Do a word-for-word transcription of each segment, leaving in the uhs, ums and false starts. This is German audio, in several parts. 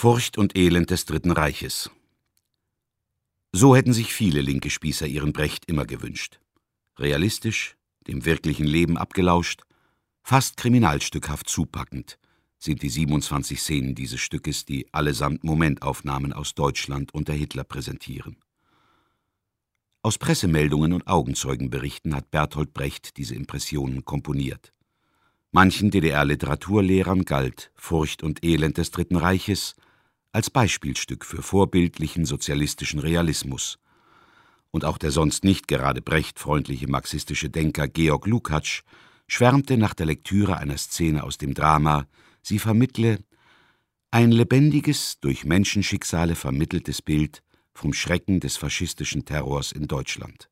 Furcht und Elend des Dritten Reiches. So hätten sich viele linke Spießer ihren Brecht immer gewünscht. Realistisch, dem wirklichen Leben abgelauscht, fast kriminalstückhaft zupackend sind die siebenundzwanzig Szenen dieses Stückes, die allesamt Momentaufnahmen aus Deutschland unter Hitler präsentieren. Aus Pressemeldungen und Augenzeugenberichten hat Bertolt Brecht diese Impressionen komponiert. Manchen D D R-Literaturlehrern galt Furcht und Elend des Dritten Reiches als Beispielstück für vorbildlichen sozialistischen Realismus. Und auch der sonst nicht gerade brechtfreundliche marxistische Denker Georg Lukács schwärmte nach der Lektüre einer Szene aus dem Drama, sie vermittle ein lebendiges, durch Menschenschicksale vermitteltes Bild vom Schrecken des faschistischen Terrors in Deutschland.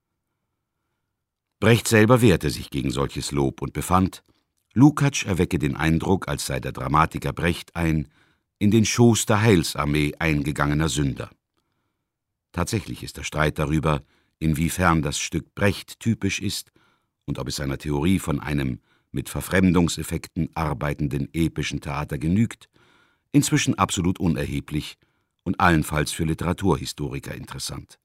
Brecht selber wehrte sich gegen solches Lob und befand, Lukács erwecke den Eindruck, als sei der Dramatiker Brecht ein in den Schoß der Heilsarmee eingegangener Sünder. Tatsächlich ist der Streit darüber, inwiefern das Stück Brecht typisch ist und ob es seiner Theorie von einem mit Verfremdungseffekten arbeitenden epischen Theater genügt, inzwischen absolut unerheblich und allenfalls für Literaturhistoriker interessant.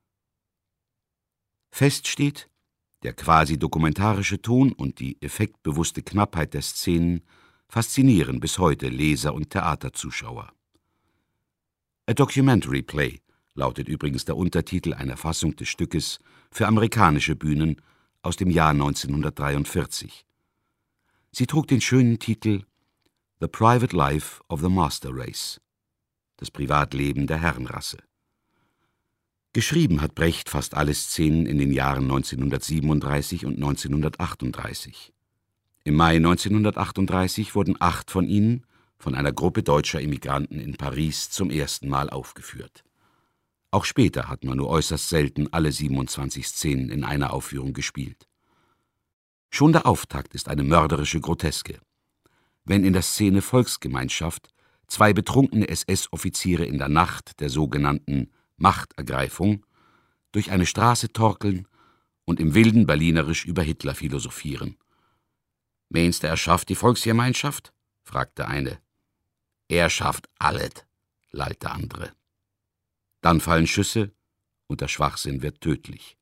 Fest steht, der quasi dokumentarische Ton und die effektbewusste Knappheit der Szenen faszinieren bis heute Leser und Theaterzuschauer. A Documentary Play lautet übrigens der Untertitel einer Fassung des Stückes für amerikanische Bühnen aus dem Jahr neunzehnhundertdreiundvierzig. Sie trug den schönen Titel The Private Life of the Master Race, das Privatleben der Herrenrasse. Geschrieben hat Brecht fast alle Szenen in den Jahren neunzehnhundertsiebenunddreißig und neunzehnhundertachtunddreißig. Im Mai neunzehnhundertachtunddreißig wurden acht von ihnen von einer Gruppe deutscher Immigranten in Paris zum ersten Mal aufgeführt. Auch später hat man nur äußerst selten alle siebenundzwanzig Szenen in einer Aufführung gespielt. Schon der Auftakt ist eine mörderische Groteske. Wenn in der Szene Volksgemeinschaft zwei betrunkene S S-Offiziere in der Nacht der sogenannten Machtergreifung durch eine Straße torkeln und im wilden Berlinerisch über Hitler philosophieren. »Meinst du, er schafft die Volksgemeinschaft?« fragte eine. »Er schafft alles«, lallt der andere. Dann fallen Schüsse und der Schwachsinn wird tödlich.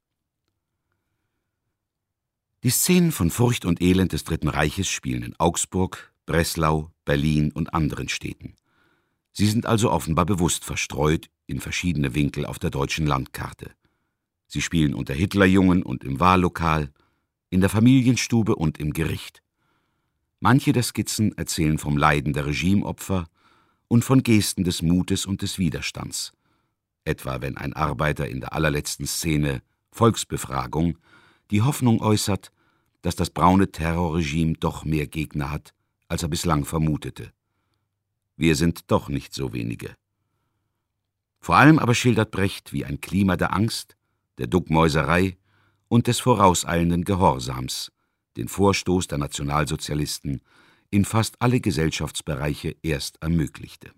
Die Szenen von Furcht und Elend des Dritten Reiches spielen in Augsburg, Breslau, Berlin und anderen Städten. Sie sind also offenbar bewusst verstreut in verschiedene Winkel auf der deutschen Landkarte. Sie spielen unter Hitlerjungen und im Wahllokal, in der Familienstube und im Gericht. Manche der Skizzen erzählen vom Leiden der Regimeopfer und von Gesten des Mutes und des Widerstands. Etwa wenn ein Arbeiter in der allerletzten Szene Volksbefragung die Hoffnung äußert, dass das braune Terrorregime doch mehr Gegner hat, als er bislang vermutete. Wir sind doch nicht so wenige. Vor allem aber schildert Brecht, wie ein Klima der Angst, der Duckmäuserei und des vorauseilenden Gehorsams den Vorstoß der Nationalsozialisten in fast alle Gesellschaftsbereiche erst ermöglichte.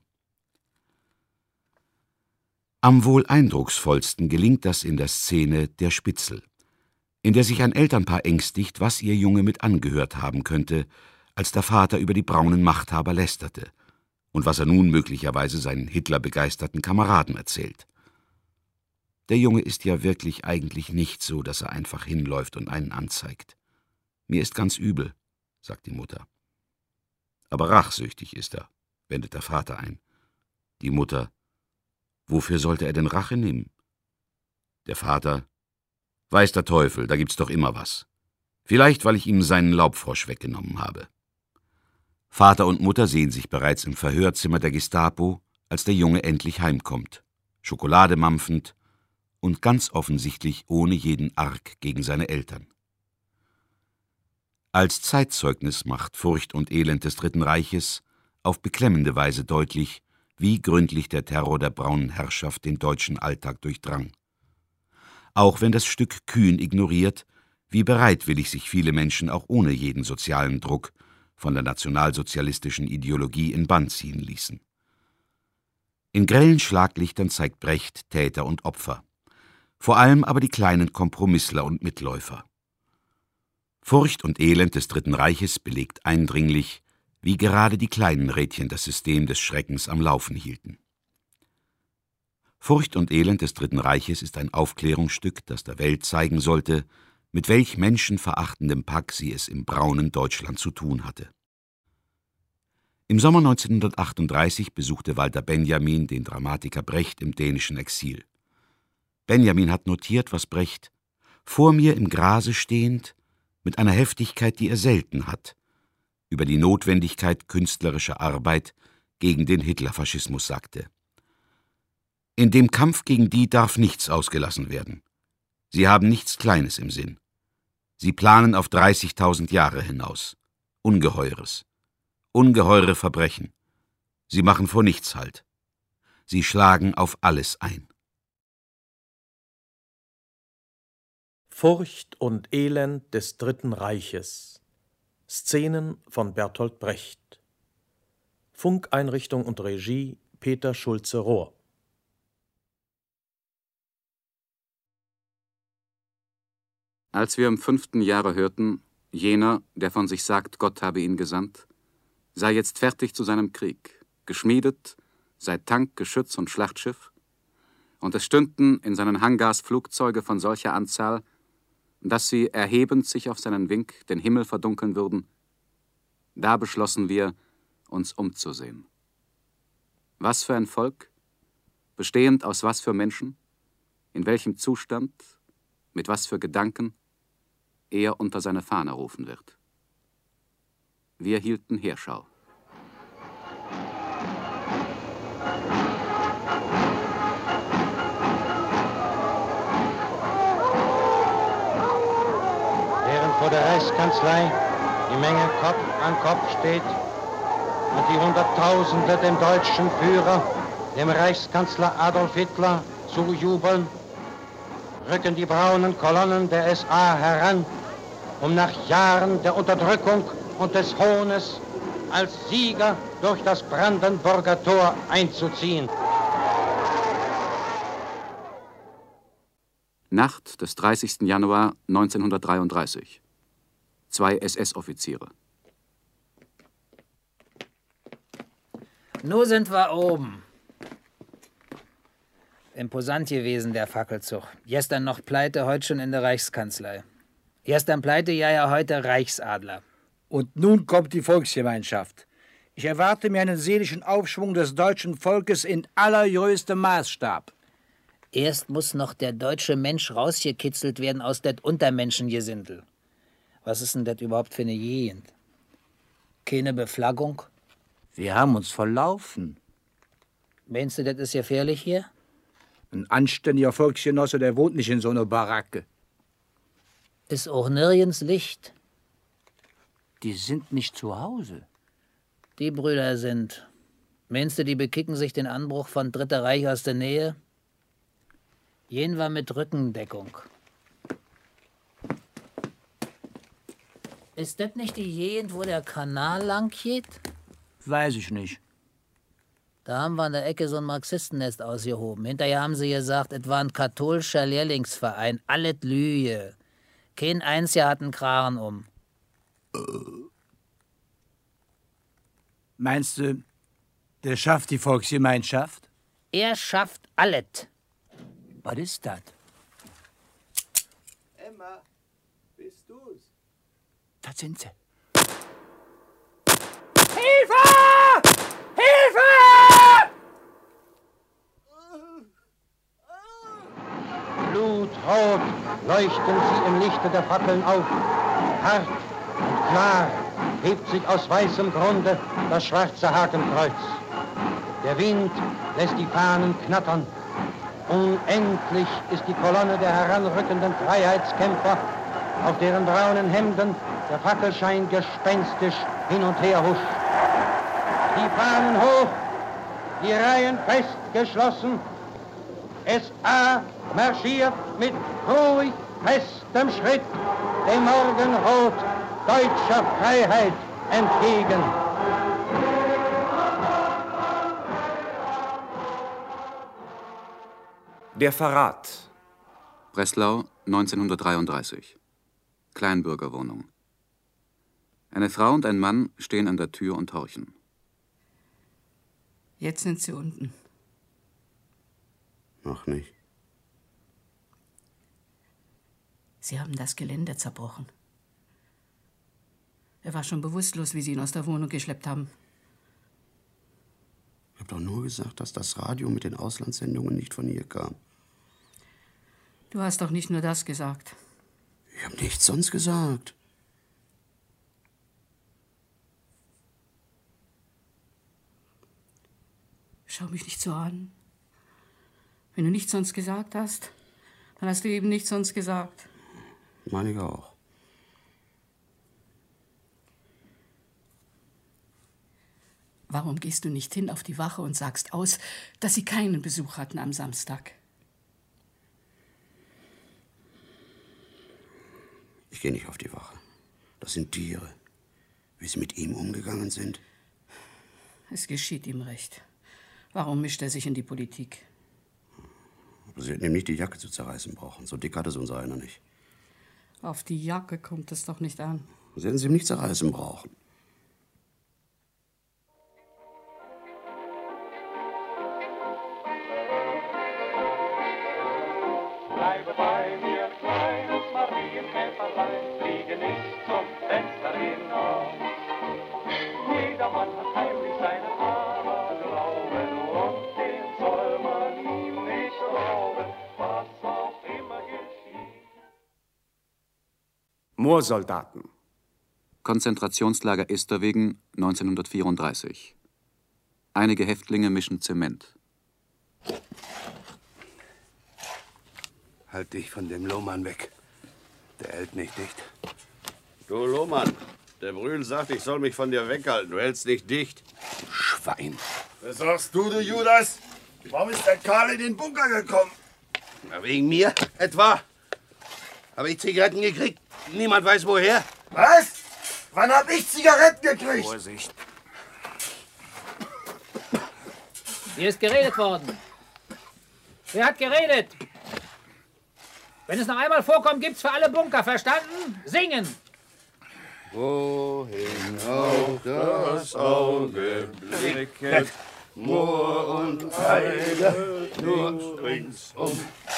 Am wohl eindrucksvollsten gelingt das in der Szene Der Spitzel, in der sich ein Elternpaar ängstigt, was ihr Junge mit angehört haben könnte, als der Vater über die braunen Machthaber lästerte und was er nun möglicherweise seinen Hitler-begeisterten Kameraden erzählt. Der Junge ist ja wirklich eigentlich nicht so, dass er einfach hinläuft und einen anzeigt. Mir ist ganz übel, sagt die Mutter. Aber rachsüchtig ist er, wendet der Vater ein. Die Mutter: Wofür sollte er denn Rache nehmen? Der Vater: Weiß der Teufel, da gibt's doch immer was. Vielleicht, weil ich ihm seinen Laubfrosch weggenommen habe. Vater und Mutter sehen sich bereits im Verhörzimmer der Gestapo, als der Junge endlich heimkommt, Schokolade mampfend und ganz offensichtlich ohne jeden Arg gegen seine Eltern. Als Zeitzeugnis macht Furcht und Elend des Dritten Reiches auf beklemmende Weise deutlich, wie gründlich der Terror der braunen Herrschaft den deutschen Alltag durchdrang. Auch wenn das Stück kühn ignoriert, wie bereitwillig sich viele Menschen auch ohne jeden sozialen Druck von der nationalsozialistischen Ideologie in Bann ziehen ließen. In grellen Schlaglichtern zeigt Brecht Täter und Opfer, vor allem aber die kleinen Kompromissler und Mitläufer. Furcht und Elend des Dritten Reiches belegt eindringlich, wie gerade die kleinen Rädchen das System des Schreckens am Laufen hielten. Furcht und Elend des Dritten Reiches ist ein Aufklärungsstück, das der Welt zeigen sollte, mit welch menschenverachtendem Pack sie es im braunen Deutschland zu tun hatte. Im Sommer neunzehnhundertachtunddreißig besuchte Walter Benjamin den Dramatiker Brecht im dänischen Exil. Benjamin hat notiert, was Brecht, vor mir im Grase stehend, mit einer Heftigkeit, die er selten hat, über die Notwendigkeit künstlerischer Arbeit gegen den Hitlerfaschismus sagte. In dem Kampf gegen die darf nichts ausgelassen werden. Sie haben nichts Kleines im Sinn. Sie planen auf dreißigtausend Jahre hinaus. Ungeheures. Ungeheure Verbrechen. Sie machen vor nichts Halt. Sie schlagen auf alles ein. Furcht und Elend des Dritten Reiches. Szenen von Bertolt Brecht. Funkeinrichtung und Regie Peter Schulze-Rohr. Als wir im fünften Jahre hörten, jener, der von sich sagt, Gott habe ihn gesandt, sei jetzt fertig zu seinem Krieg, geschmiedet, sei Tank, Geschütz und Schlachtschiff, und es stünden in seinen Hangars Flugzeuge von solcher Anzahl, dass sie, erhebend sich auf seinen Wink, den Himmel verdunkeln würden, da beschlossen wir, uns umzusehen. Was für ein Volk, bestehend aus was für Menschen, in welchem Zustand, mit was für Gedanken, er unter seine Fahne rufen wird. Wir hielten Heerschau. Während vor der Reichskanzlei die Menge Kopf an Kopf steht und die Hunderttausende dem deutschen Führer, dem Reichskanzler Adolf Hitler, zujubeln, rücken die braunen Kolonnen der S A heran, um nach Jahren der Unterdrückung und des Hohnes als Sieger durch das Brandenburger Tor einzuziehen. Nacht des dreißigsten Januar neunzehnhundertdreiunddreißig. Zwei S S-Offiziere. Nun sind wir oben. Imposant gewesen, der Fackelzug. Gestern noch pleite, heute schon in der Reichskanzlei. Gestern pleite, ja, ja, heute Reichsadler. Und nun kommt die Volksgemeinschaft. Ich erwarte mir einen seelischen Aufschwung des deutschen Volkes in allergrößtem Maßstab. Erst muss noch der deutsche Mensch rausgekitzelt werden aus det Untermenschengesindel. Was ist denn das überhaupt für eine Gegend? Keine Beflaggung? Wir haben uns verlaufen. Meinst du, das ist gefährlich hier? Ein anständiger Volksgenosse, der wohnt nicht in so einer Baracke. Ist auch nirgends Licht. Die sind nicht zu Hause. Die Brüder sind. Meinst du, die bekicken sich den Anbruch von Dritter Reich aus der Nähe? Gehen wir mit Rückendeckung. Ist das nicht die Gegend, wo der Kanal lang geht? Weiß ich nicht. Da haben wir an der Ecke so ein Marxistennest ausgehoben. Hinterher haben sie gesagt, es war ein katholischer Lehrlingsverein. Alles Lüge. Kein Einziger hat einen Kragen um. Meinst du, der schafft die Volksgemeinschaft? Er schafft alles. Was ist das? Emma, bist du's? Das sind sie. Hilfe! Hilfe! Blutrot leuchten sie im Lichte der Fackeln auf. Hart und klar hebt sich aus weißem Grunde das schwarze Hakenkreuz. Der Wind lässt die Fahnen knattern. Unendlich ist die Kolonne der heranrückenden Freiheitskämpfer, auf deren braunen Hemden der Fackelschein gespenstisch hin und her huscht. Die Fahnen hoch, die Reihen fest geschlossen. S A marschiert mit ruhig festem Schritt dem Morgenrot deutscher Freiheit entgegen. Der Verrat. Breslau neunzehnhundertdreiunddreißig. Kleinbürgerwohnung. Eine Frau und ein Mann stehen an der Tür und horchen. Jetzt sind sie unten. Noch nicht. Sie haben das Geländer zerbrochen. Er war schon bewusstlos, wie Sie ihn aus der Wohnung geschleppt haben. Ich habe doch nur gesagt, dass das Radio mit den Auslandssendungen nicht von hier kam. Du hast doch nicht nur das gesagt. Ich habe nichts sonst gesagt. Schau mich nicht so an. Wenn du nichts sonst gesagt hast, dann hast du eben nichts sonst gesagt. Meine ich auch. Warum gehst du nicht hin auf die Wache und sagst aus, dass sie keinen Besuch hatten am Samstag? Ich gehe nicht auf die Wache. Das sind Tiere. Wie sie mit ihm umgegangen sind. Es geschieht ihm recht. Warum mischt er sich in die Politik? Aber Sie hätten ihm nicht die Jacke zu zerreißen brauchen. So dick hatte es unser einer nicht. Auf die Jacke kommt es doch nicht an. Sie hätten sie ihm nicht zerreißen brauchen. Bleibe bei mir, kleines Marienkäferlein, fliege nicht zum Fenster hinaus. Jedermann hat heimlich seinen Aberglauben und den soll man ihm nicht rauben, was auch immer geschieht. Moorsoldaten. Konzentrationslager Esterwegen, neunzehnhundertvierunddreißig. Einige Häftlinge mischen Zement. Halt dich von dem Lohmann weg. Der hält nicht dicht. Du Lohmann, der Brühl sagt, ich soll mich von dir weghalten. Du hältst nicht dicht. Schwein. Was sagst du, du Judas? Warum ist der Karl in den Bunker gekommen? Na, wegen mir etwa? Habe ich Zigaretten gekriegt? Niemand weiß woher. Was? Wann hab ich Zigaretten gekriegt? Vorsicht. Hier ist geredet worden. Wer hat geredet? Wenn es noch einmal vorkommt, gibt's für alle Bunker, verstanden? Singen! Wohin auch das Auge blicket, Moor und Heide, nur ringsum.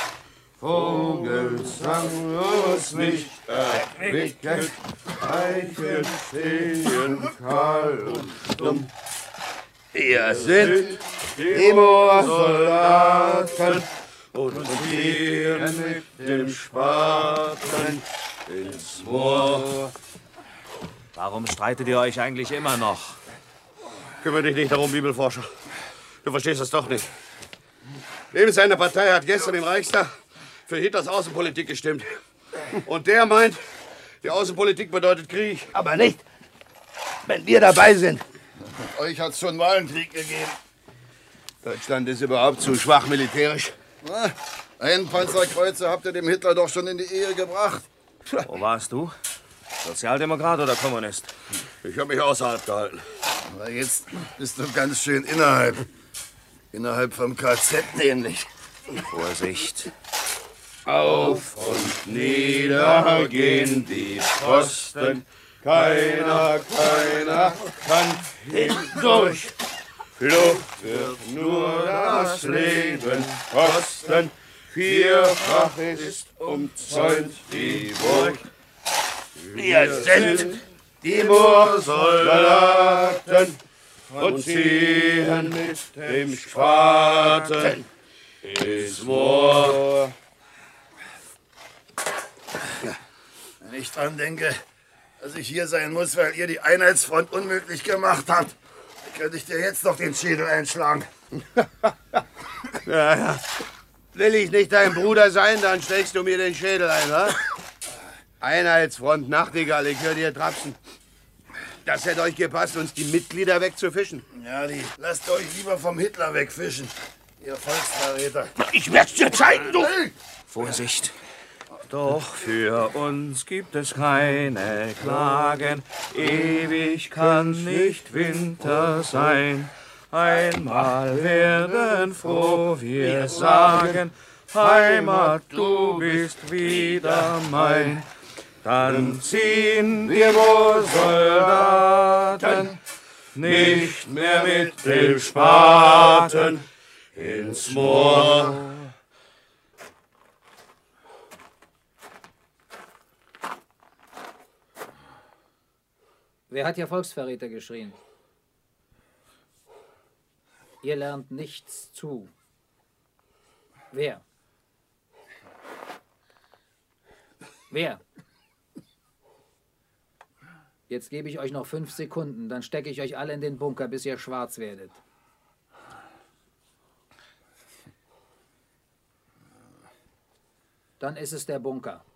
Vogelsang uns nicht erquicket, Eichen stehen kahl und stumm. Wir sind die Moorsoldaten und gehen mit dem Spaten ins Moor. Warum streitet ihr euch eigentlich immer noch? Kümmere dich nicht darum, Bibelforscher. Du verstehst das doch nicht. Lebens seine Partei hat gestern im Reichstag für Hitlers Außenpolitik gestimmt. Und der meint, die Außenpolitik bedeutet Krieg. Aber nicht, wenn wir dabei sind. Euch hat's schon mal einen Krieg gegeben. Deutschland ist überhaupt zu schwach militärisch. Na, einen Panzerkreuzer habt ihr dem Hitler doch schon in die Ehe gebracht. Wo warst du? Sozialdemokrat oder Kommunist? Ich habe mich außerhalb gehalten. Aber jetzt bist du ganz schön innerhalb. Innerhalb vom K Z nämlich. Vorsicht. Auf und nieder gehen die Pfosten. Keiner, keiner kann hindurch. Flucht wird nur das Leben kosten. Vierfach ist umzäunt die Burg. Wir sind die Moorsoldaten und ziehen mit dem Spaten ins Moor. Wenn ich dran denke, dass ich hier sein muss, weil ihr die Einheitsfront unmöglich gemacht habt, könnte ich dir jetzt noch den Schädel einschlagen. Ja, ja. Will ich nicht dein Bruder sein, dann steckst du mir den Schädel ein, wa? Einheitsfront, Nachtigall, ich höre dir trapsen. Das hätte euch gepasst, uns die Mitglieder wegzufischen. Ja, die lasst euch lieber vom Hitler wegfischen, ihr Volksverräter. Ich werd's dir zeigen, du! Vorsicht. Doch für uns gibt es keine Klagen, ewig kann nicht Winter sein. Einmal werden froh wir sagen, Heimat, du bist wieder mein. Dann ziehen wir wohl Soldaten nicht mehr mit dem Spaten ins Moor. Wer hat hier Volksverräter geschrien? Ihr lernt nichts zu. Wer? Wer? Jetzt gebe ich euch noch fünf Sekunden, dann stecke ich euch alle in den Bunker, bis ihr schwarz werdet. Dann ist es der Bunker.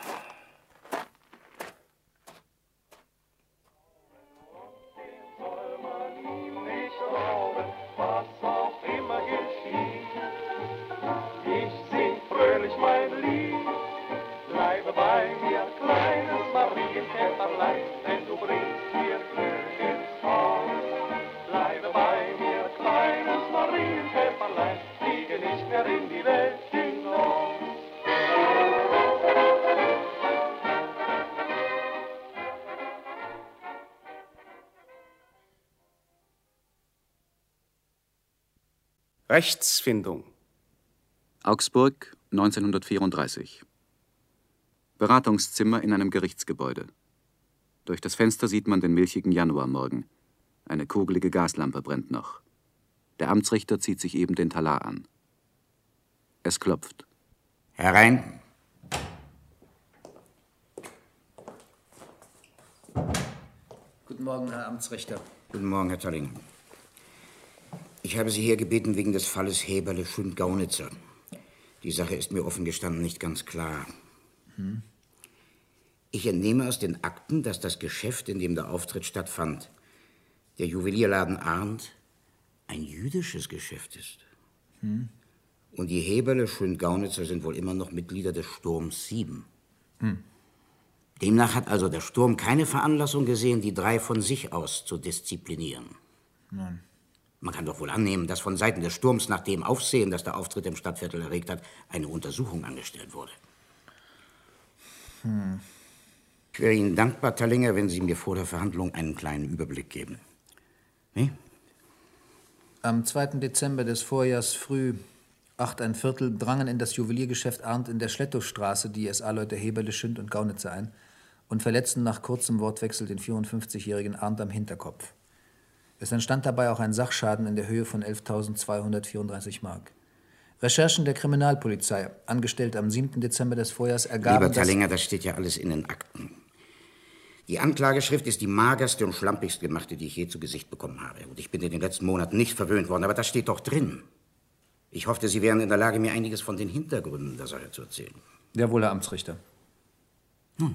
Rechtsfindung. Augsburg, neunzehnhundertvierunddreißig. Beratungszimmer in einem Gerichtsgebäude. Durch das Fenster sieht man den milchigen Januarmorgen. Eine kugelige Gaslampe brennt noch. Der Amtsrichter zieht sich eben den Talar an. Es klopft. Herein. Guten Morgen, Herr Amtsrichter. Guten Morgen, Herr Talling. Ich habe Sie hier gebeten wegen des Falles Heberle-Schund-Gaunitzer. Die Sache ist mir offen gestanden nicht ganz klar. Hm. Ich entnehme aus den Akten, dass das Geschäft, in dem der Auftritt stattfand, der Juwelierladen Arndt, ein jüdisches Geschäft ist. Hm. Und die Heberle-Schund-Gaunitzer sind wohl immer noch Mitglieder des Sturms sieben. Hm. Demnach hat also der Sturm keine Veranlassung gesehen, die drei von sich aus zu disziplinieren. Nein. Man kann doch wohl annehmen, dass von Seiten des Sturms nach dem Aufsehen, das der Auftritt im Stadtviertel erregt hat, eine Untersuchung angestellt wurde. Hm. Ich wäre Ihnen dankbar, Tallinger, wenn Sie mir vor der Verhandlung einen kleinen Überblick geben. Wie? Am zweiten Dezember des Vorjahrs früh, acht ein Viertel, drangen in das Juweliergeschäft Arndt in der Schlettowstraße die S A-Leute Heberle, Schund und Gaunitzer ein und verletzten nach kurzem Wortwechsel den vierundfünfzigjährigen Arndt am Hinterkopf. Es entstand dabei auch ein Sachschaden in der Höhe von elftausendzweihundertvierunddreißig Mark. Recherchen der Kriminalpolizei, angestellt am siebten Dezember des Vorjahrs, ergaben, Lieber Tallinger, das steht ja alles in den Akten. Die Anklageschrift ist die magerste und schlampigst gemachte, die ich je zu Gesicht bekommen habe. Und ich bin in den letzten Monaten nicht verwöhnt worden, aber das steht doch drin. Ich hoffte, Sie wären in der Lage, mir einiges von den Hintergründen der Sache zu erzählen. Jawohl, Herr Amtsrichter. Hm.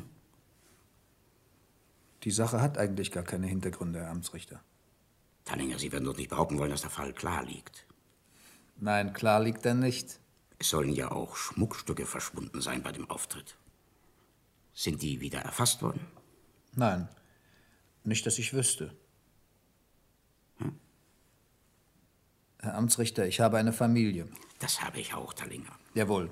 Die Sache hat eigentlich gar keine Hintergründe, Herr Amtsrichter. Tallinger, Sie werden doch nicht behaupten wollen, dass der Fall klar liegt. Nein, klar liegt er nicht. Es sollen ja auch Schmuckstücke verschwunden sein bei dem Auftritt. Sind die wieder erfasst worden? Nein, nicht, dass ich wüsste. Hm? Herr Amtsrichter, ich habe eine Familie. Das habe ich auch, Tallinger. Jawohl.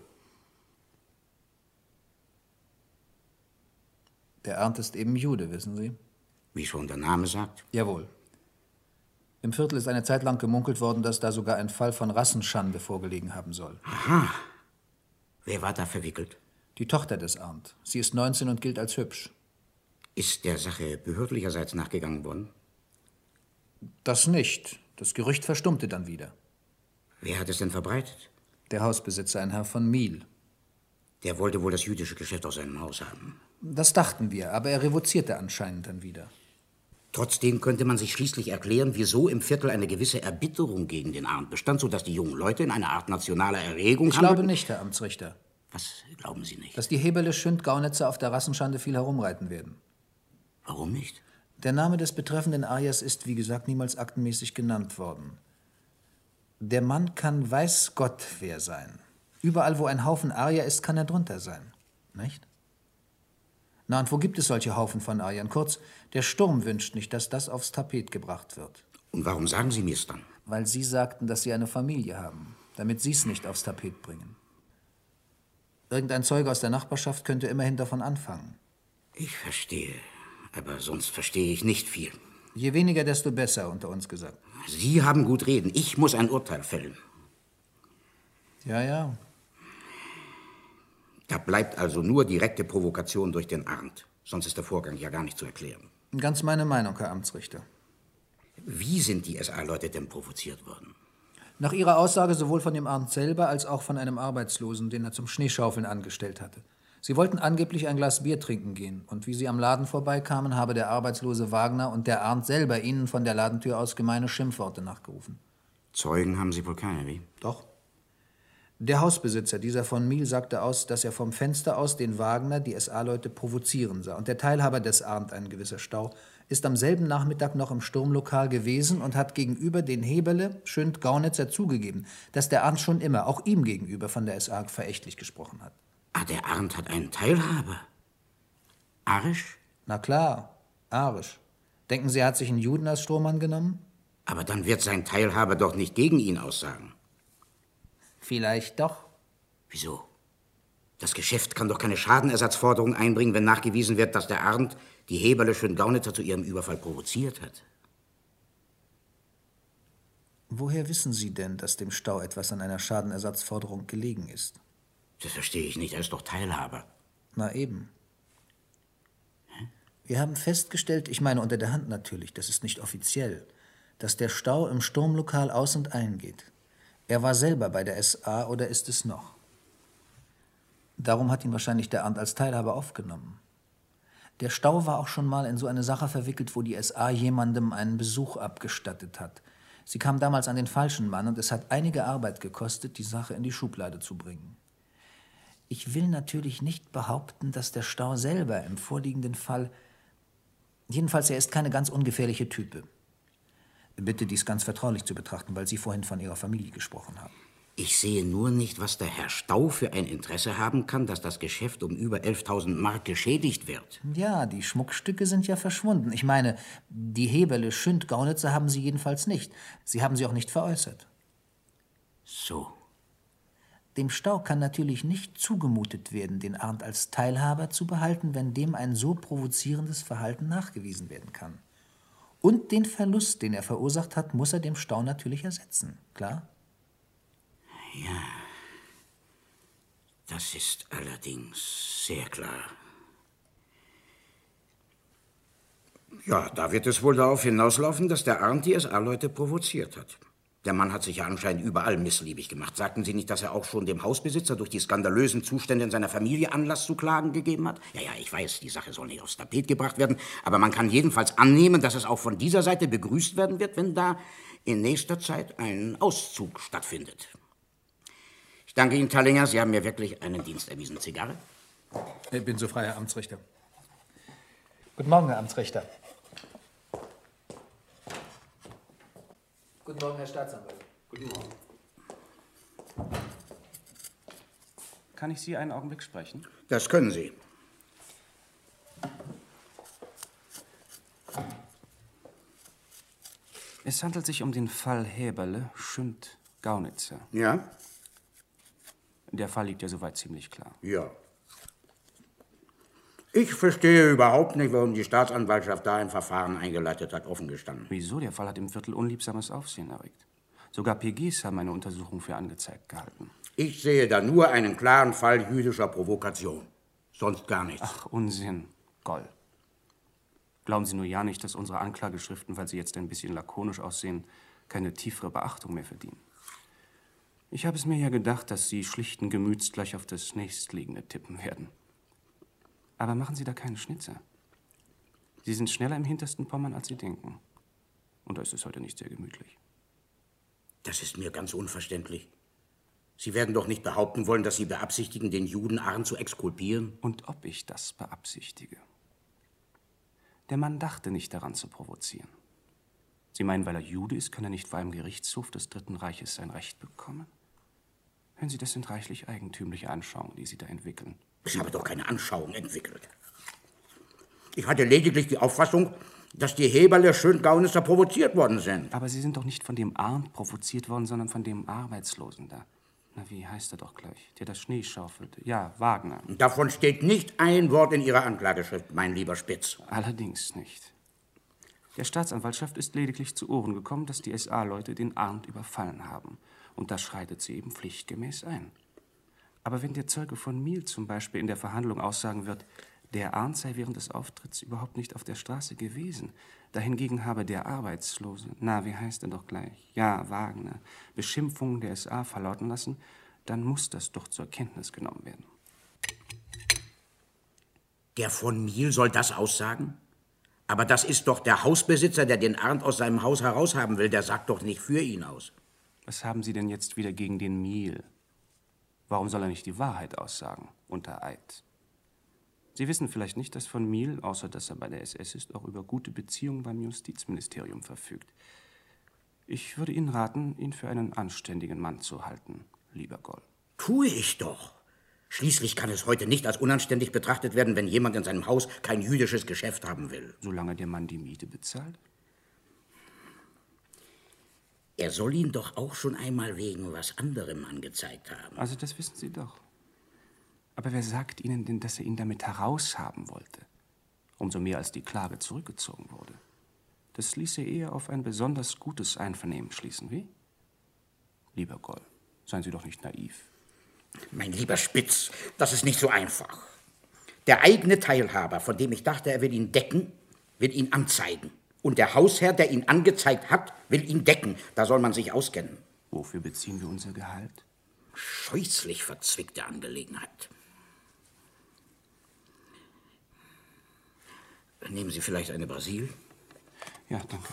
Der Arndt ist eben Jude, wissen Sie? Wie schon der Name sagt? Jawohl. Im Viertel ist eine Zeit lang gemunkelt worden, dass da sogar ein Fall von Rassenschande vorgelegen haben soll. Aha. Wer war da verwickelt? Die Tochter des Arndt. Sie ist neunzehn und gilt als hübsch. Ist der Sache behördlicherseits nachgegangen worden? Das nicht. Das Gerücht verstummte dann wieder. Wer hat es denn verbreitet? Der Hausbesitzer, ein Herr von Miel. Der wollte wohl das jüdische Geschäft aus seinem Haus haben. Das dachten wir, aber er revozierte anscheinend dann wieder. Trotzdem könnte man sich schließlich erklären, wieso im Viertel eine gewisse Erbitterung gegen den Arndt bestand, sodass die jungen Leute in einer Art nationaler Erregung Ich glaube nicht, Herr Amtsrichter. Was glauben Sie nicht? Dass die Heberle, Schund, Gaunitzer auf der Rassenschande viel herumreiten werden. Warum nicht? Der Name des betreffenden Ariers ist, wie gesagt, niemals aktenmäßig genannt worden. Der Mann kann weiß Gott wer sein. Überall, wo ein Haufen Arier ist, kann er drunter sein. Nicht? Na, und wo gibt es solche Haufen von Ariern? Kurz, der Sturm wünscht nicht, dass das aufs Tapet gebracht wird. Und warum sagen Sie mir's dann? Weil Sie sagten, dass Sie eine Familie haben, damit Sie es nicht aufs Tapet bringen. Irgendein Zeuge aus der Nachbarschaft könnte immerhin davon anfangen. Ich verstehe, aber sonst verstehe ich nicht viel. Je weniger, desto besser, unter uns gesagt. Sie haben gut reden. Ich muss ein Urteil fällen. Ja, ja. Da bleibt also nur direkte Provokation durch den Arndt. Sonst ist der Vorgang ja gar nicht zu erklären. Ganz meine Meinung, Herr Amtsrichter. Wie sind die S A-Leute denn provoziert worden? Nach Ihrer Aussage sowohl von dem Arndt selber als auch von einem Arbeitslosen, den er zum Schneeschaufeln angestellt hatte. Sie wollten angeblich ein Glas Bier trinken gehen. Und wie sie am Laden vorbeikamen, habe der arbeitslose Wagner und der Arndt selber ihnen von der Ladentür aus gemeine Schimpfworte nachgerufen. Zeugen haben Sie wohl keine, wie? Doch. Der Hausbesitzer, dieser von Miel, sagte aus, dass er vom Fenster aus den Wagner, die S A-Leute, provozieren sah. Und der Teilhaber des Arndt, ein gewisser Stau, ist am selben Nachmittag noch im Sturmlokal gewesen und hat gegenüber den Heberle, Schünd, Gaunitzer zugegeben, dass der Arndt schon immer, auch ihm gegenüber, von der S A verächtlich gesprochen hat. Ah, der Arndt hat einen Teilhaber. Arisch? Na klar, arisch. Denken Sie, er hat sich einen Juden als Strohmann genommen? Aber dann wird sein Teilhaber doch nicht gegen ihn aussagen. Vielleicht doch. Wieso? Das Geschäft kann doch keine Schadenersatzforderung einbringen, wenn nachgewiesen wird, dass der Arndt die Heberle Schön-Gaunitzer zu ihrem Überfall provoziert hat. Woher wissen Sie denn, dass dem Stau etwas an einer Schadenersatzforderung gelegen ist? Das verstehe ich nicht, er ist doch Teilhaber. Na eben. Hä? Wir haben festgestellt, ich meine unter der Hand natürlich, das ist nicht offiziell, dass der Stau im Sturmlokal aus- und eingeht. Er war selber bei der S A oder ist es noch? Darum hat ihn wahrscheinlich der Arndt als Teilhaber aufgenommen. Der Stau war auch schon mal in so eine Sache verwickelt, wo die S A jemandem einen Besuch abgestattet hat. Sie kam damals an den falschen Mann und es hat einige Arbeit gekostet, die Sache in die Schublade zu bringen. Ich will natürlich nicht behaupten, dass der Stau selber im vorliegenden Fall... Jedenfalls, er ist keine ganz ungefährliche Type. Bitte, dies ganz vertraulich zu betrachten, weil Sie vorhin von Ihrer Familie gesprochen haben. Ich sehe nur nicht, was der Herr Stau für ein Interesse haben kann, dass das Geschäft um über elftausend Mark geschädigt wird. Ja, die Schmuckstücke sind ja verschwunden. Ich meine, die Heberle Schünd-Gaunitzer haben Sie jedenfalls nicht. Sie haben sie auch nicht veräußert. So. Dem Stau kann natürlich nicht zugemutet werden, den Arndt als Teilhaber zu behalten, wenn dem ein so provozierendes Verhalten nachgewiesen werden kann. Und den Verlust, den er verursacht hat, muss er dem Stau natürlich ersetzen. Klar? Ja, das ist allerdings sehr klar. Ja, da wird es wohl darauf hinauslaufen, dass der Arndt die S A-Leute provoziert hat. Der Mann hat sich ja anscheinend überall missliebig gemacht. Sagten Sie nicht, dass er auch schon dem Hausbesitzer durch die skandalösen Zustände in seiner Familie Anlass zu Klagen gegeben hat? Ja, ja, ich weiß, die Sache soll nicht aufs Tapet gebracht werden, aber man kann jedenfalls annehmen, dass es auch von dieser Seite begrüßt werden wird, wenn da in nächster Zeit ein Auszug stattfindet. Ich danke Ihnen, Tallinger, Sie haben mir wirklich einen Dienst erwiesen. Zigarre? Ich bin so frei, Herr Amtsrichter. Guten Morgen, Herr Amtsrichter. Guten Morgen, Herr Staatsanwalt. Guten Morgen. Kann ich Sie einen Augenblick sprechen? Das können Sie. Es handelt sich um den Fall Heberle, Schünd, Gaunitzer. Ja? Der Fall liegt ja soweit ziemlich klar. Ja. Ich verstehe überhaupt nicht, warum die Staatsanwaltschaft da ein Verfahren eingeleitet hat, offen gestanden. Wieso? Der Fall hat im Viertel unliebsames Aufsehen erregt. Sogar P Gs haben eine Untersuchung für angezeigt gehalten. Ich sehe da nur einen klaren Fall jüdischer Provokation. Sonst gar nichts. Ach, Unsinn. Goll. Glauben Sie nur ja nicht, dass unsere Anklageschriften, weil sie jetzt ein bisschen lakonisch aussehen, keine tiefere Beachtung mehr verdienen. Ich habe es mir ja gedacht, dass Sie schlichten Gemüts gleich auf das nächstliegende tippen werden. Aber machen Sie da keine Schnitzer. Sie sind schneller im hintersten Pommern, als Sie denken. Und da ist es heute nicht sehr gemütlich. Das ist mir ganz unverständlich. Sie werden doch nicht behaupten wollen, dass Sie beabsichtigen, den Juden Arndt zu exkulpieren? Und ob ich das beabsichtige? Der Mann dachte nicht daran zu provozieren. Sie meinen, weil er Jude ist, kann er nicht vor einem Gerichtshof des Dritten Reiches sein Recht bekommen? Hören Sie, das sind reichlich eigentümliche Anschauungen, die Sie da entwickeln. Ich habe doch keine Anschauung entwickelt. Ich hatte lediglich die Auffassung, dass die Heberle Schön-Gaunitzer provoziert worden sind. Aber Sie sind doch nicht von dem Arndt provoziert worden, sondern von dem Arbeitslosen da. Na, wie heißt er doch gleich? Der das Schnee schaufelte. Ja, Wagner. Davon steht nicht ein Wort in Ihrer Anklageschrift, mein lieber Spitz. Allerdings nicht. Der Staatsanwaltschaft ist lediglich zu Ohren gekommen, dass die S A-Leute den Arndt überfallen haben. Und da schreitet sie eben pflichtgemäß ein. Aber wenn der Zeuge von Miel zum Beispiel in der Verhandlung aussagen wird, der Arndt sei während des Auftritts überhaupt nicht auf der Straße gewesen, dahingegen habe der Arbeitslose, na, wie heißt er doch gleich, ja, Wagner, Beschimpfungen der S A verlauten lassen, dann muss das doch zur Kenntnis genommen werden. Der von Miel soll das aussagen? Aber das ist doch der Hausbesitzer, der den Arndt aus seinem Haus heraushaben will. Der sagt doch nicht für ihn aus. Was haben Sie denn jetzt wieder gegen den Miel? Warum soll er nicht die Wahrheit aussagen, unter Eid? Sie wissen vielleicht nicht, dass von Miel, außer dass er bei der S S ist, auch über gute Beziehungen beim Justizministerium verfügt. Ich würde Ihnen raten, ihn für einen anständigen Mann zu halten, lieber Goll. Tue ich doch. Schließlich kann es heute nicht als unanständig betrachtet werden, wenn jemand in seinem Haus kein jüdisches Geschäft haben will. Solange der Mann die Miete bezahlt? Er soll ihn doch auch schon einmal wegen was anderem angezeigt haben. Also das wissen Sie doch. Aber wer sagt Ihnen denn, dass er ihn damit heraushaben wollte? Umso mehr, als die Klage zurückgezogen wurde. Das ließe eher auf ein besonders gutes Einvernehmen schließen, wie? Lieber Goll, seien Sie doch nicht naiv. Mein lieber Spitz, das ist nicht so einfach. Der eigene Teilhaber, von dem ich dachte, er will ihn decken, will ihn anzeigen. Und der Hausherr, der ihn angezeigt hat, will ihn decken. Da soll man sich auskennen. Wofür beziehen wir unser Gehalt? Scheußlich verzwickte Angelegenheit. Nehmen Sie vielleicht eine Brasil? Ja, danke.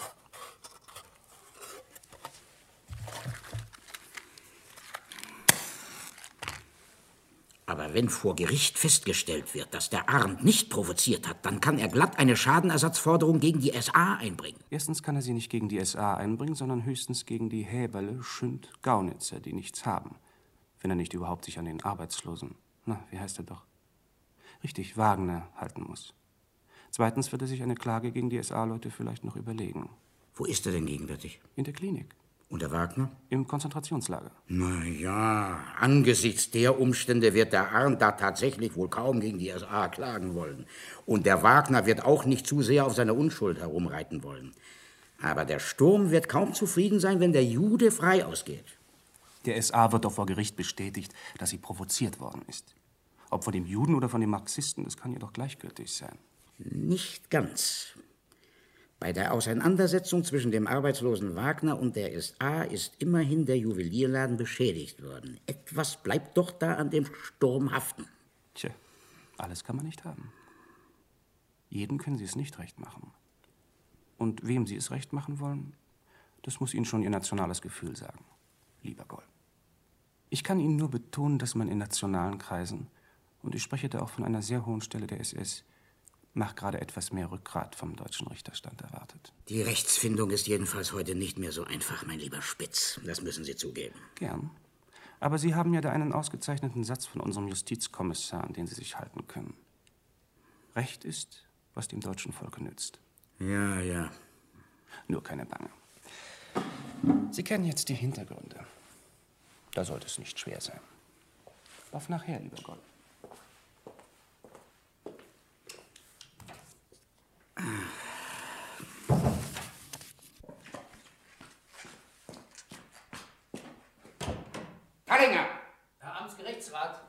Aber wenn vor Gericht festgestellt wird, dass der Arndt nicht provoziert hat, dann kann er glatt eine Schadenersatzforderung gegen die S A einbringen. Erstens kann er sie nicht gegen die S A einbringen, sondern höchstens gegen die Häberle, Schünd, Gaunitzer, die nichts haben. Wenn er nicht überhaupt sich an den Arbeitslosen, na, wie heißt er doch? Richtig, Wagner halten muss. Zweitens wird er sich eine Klage gegen die S A-Leute vielleicht noch überlegen. Wo ist er denn gegenwärtig? In der Klinik. Und der Wagner? Im Konzentrationslager. Na ja, angesichts der Umstände wird der Arndt da tatsächlich wohl kaum gegen die S A klagen wollen. Und der Wagner wird auch nicht zu sehr auf seine Unschuld herumreiten wollen. Aber der Sturm wird kaum zufrieden sein, wenn der Jude frei ausgeht. Der S A wird doch vor Gericht bestätigt, dass sie provoziert worden ist. Ob von dem Juden oder von den Marxisten, das kann ihr doch gleichgültig sein. Nicht ganz. Bei der Auseinandersetzung zwischen dem arbeitslosen Wagner und der S A ist immerhin der Juwelierladen beschädigt worden. Etwas bleibt doch da an dem Sturm haften. Tja, alles kann man nicht haben. Jedem können Sie es nicht recht machen. Und wem Sie es recht machen wollen, das muss Ihnen schon Ihr nationales Gefühl sagen, lieber Goll. Ich kann Ihnen nur betonen, dass man in nationalen Kreisen, und ich spreche da auch von einer sehr hohen Stelle der S S, nach gerade etwas mehr Rückgrat vom deutschen Richterstand erwartet. Die Rechtsfindung ist jedenfalls heute nicht mehr so einfach, mein lieber Spitz. Das müssen Sie zugeben. Gern. Aber Sie haben ja da einen ausgezeichneten Satz von unserem Justizkommissar, an den Sie sich halten können. Recht ist, was dem deutschen Volke nützt. Ja, ja. Nur keine Bange. Sie kennen jetzt die Hintergründe. Da sollte es nicht schwer sein. Auf nachher, lieber Goll. Tallinger! Herr Amtsgerichtsrat.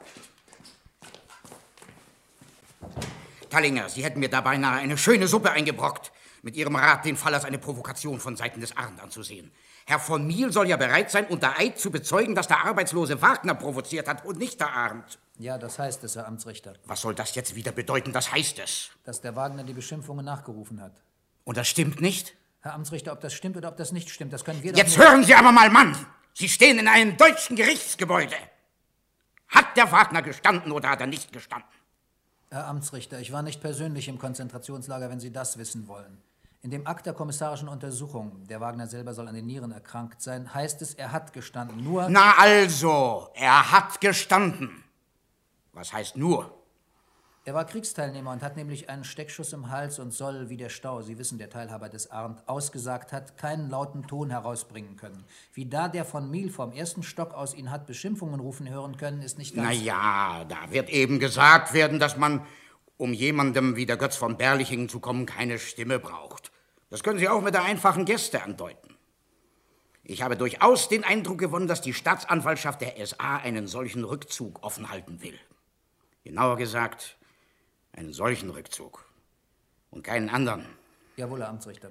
Tallinger, Sie hätten mir da beinahe eine schöne Suppe eingebrockt. Mit Ihrem Rat den Fall als eine Provokation von Seiten des Arndt anzusehen. Herr von Miel soll ja bereit sein, unter Eid zu bezeugen, dass der arbeitslose Wagner provoziert hat und nicht der Arndt. Ja, das heißt es, Herr Amtsrichter. Was soll das jetzt wieder bedeuten? Das heißt es. Dass der Wagner die Beschimpfungen nachgerufen hat. Und das stimmt nicht? Herr Amtsrichter, ob das stimmt oder ob das nicht stimmt, das können wir doch Jetzt nicht... hören Sie aber mal, Mann! Sie stehen in einem deutschen Gerichtsgebäude. Hat der Wagner gestanden oder hat er nicht gestanden? Herr Amtsrichter, ich war nicht persönlich im Konzentrationslager, wenn Sie das wissen wollen. In dem Akt der kommissarischen Untersuchung, der Wagner selber soll an den Nieren erkrankt sein, heißt es, er hat gestanden, nur... Na also, er hat gestanden. Was heißt nur? Er war Kriegsteilnehmer und hat nämlich einen Steckschuss im Hals und soll, wie der Stau, Sie wissen, der Teilhaber des Arndt, ausgesagt hat, keinen lauten Ton herausbringen können. Wie da der von Miel vom ersten Stock aus ihn hat Beschimpfungen rufen hören können, ist nicht ganz... Na ja, da wird eben gesagt werden, dass man, um jemandem wie der Götz von Berlichingen zu kommen, keine Stimme braucht. Das können Sie auch mit der einfachen Geste andeuten. Ich habe durchaus den Eindruck gewonnen, dass die Staatsanwaltschaft der S A einen solchen Rückzug offen halten will. Genauer gesagt, einen solchen Rückzug und keinen anderen. Jawohl, Herr Amtsrichter.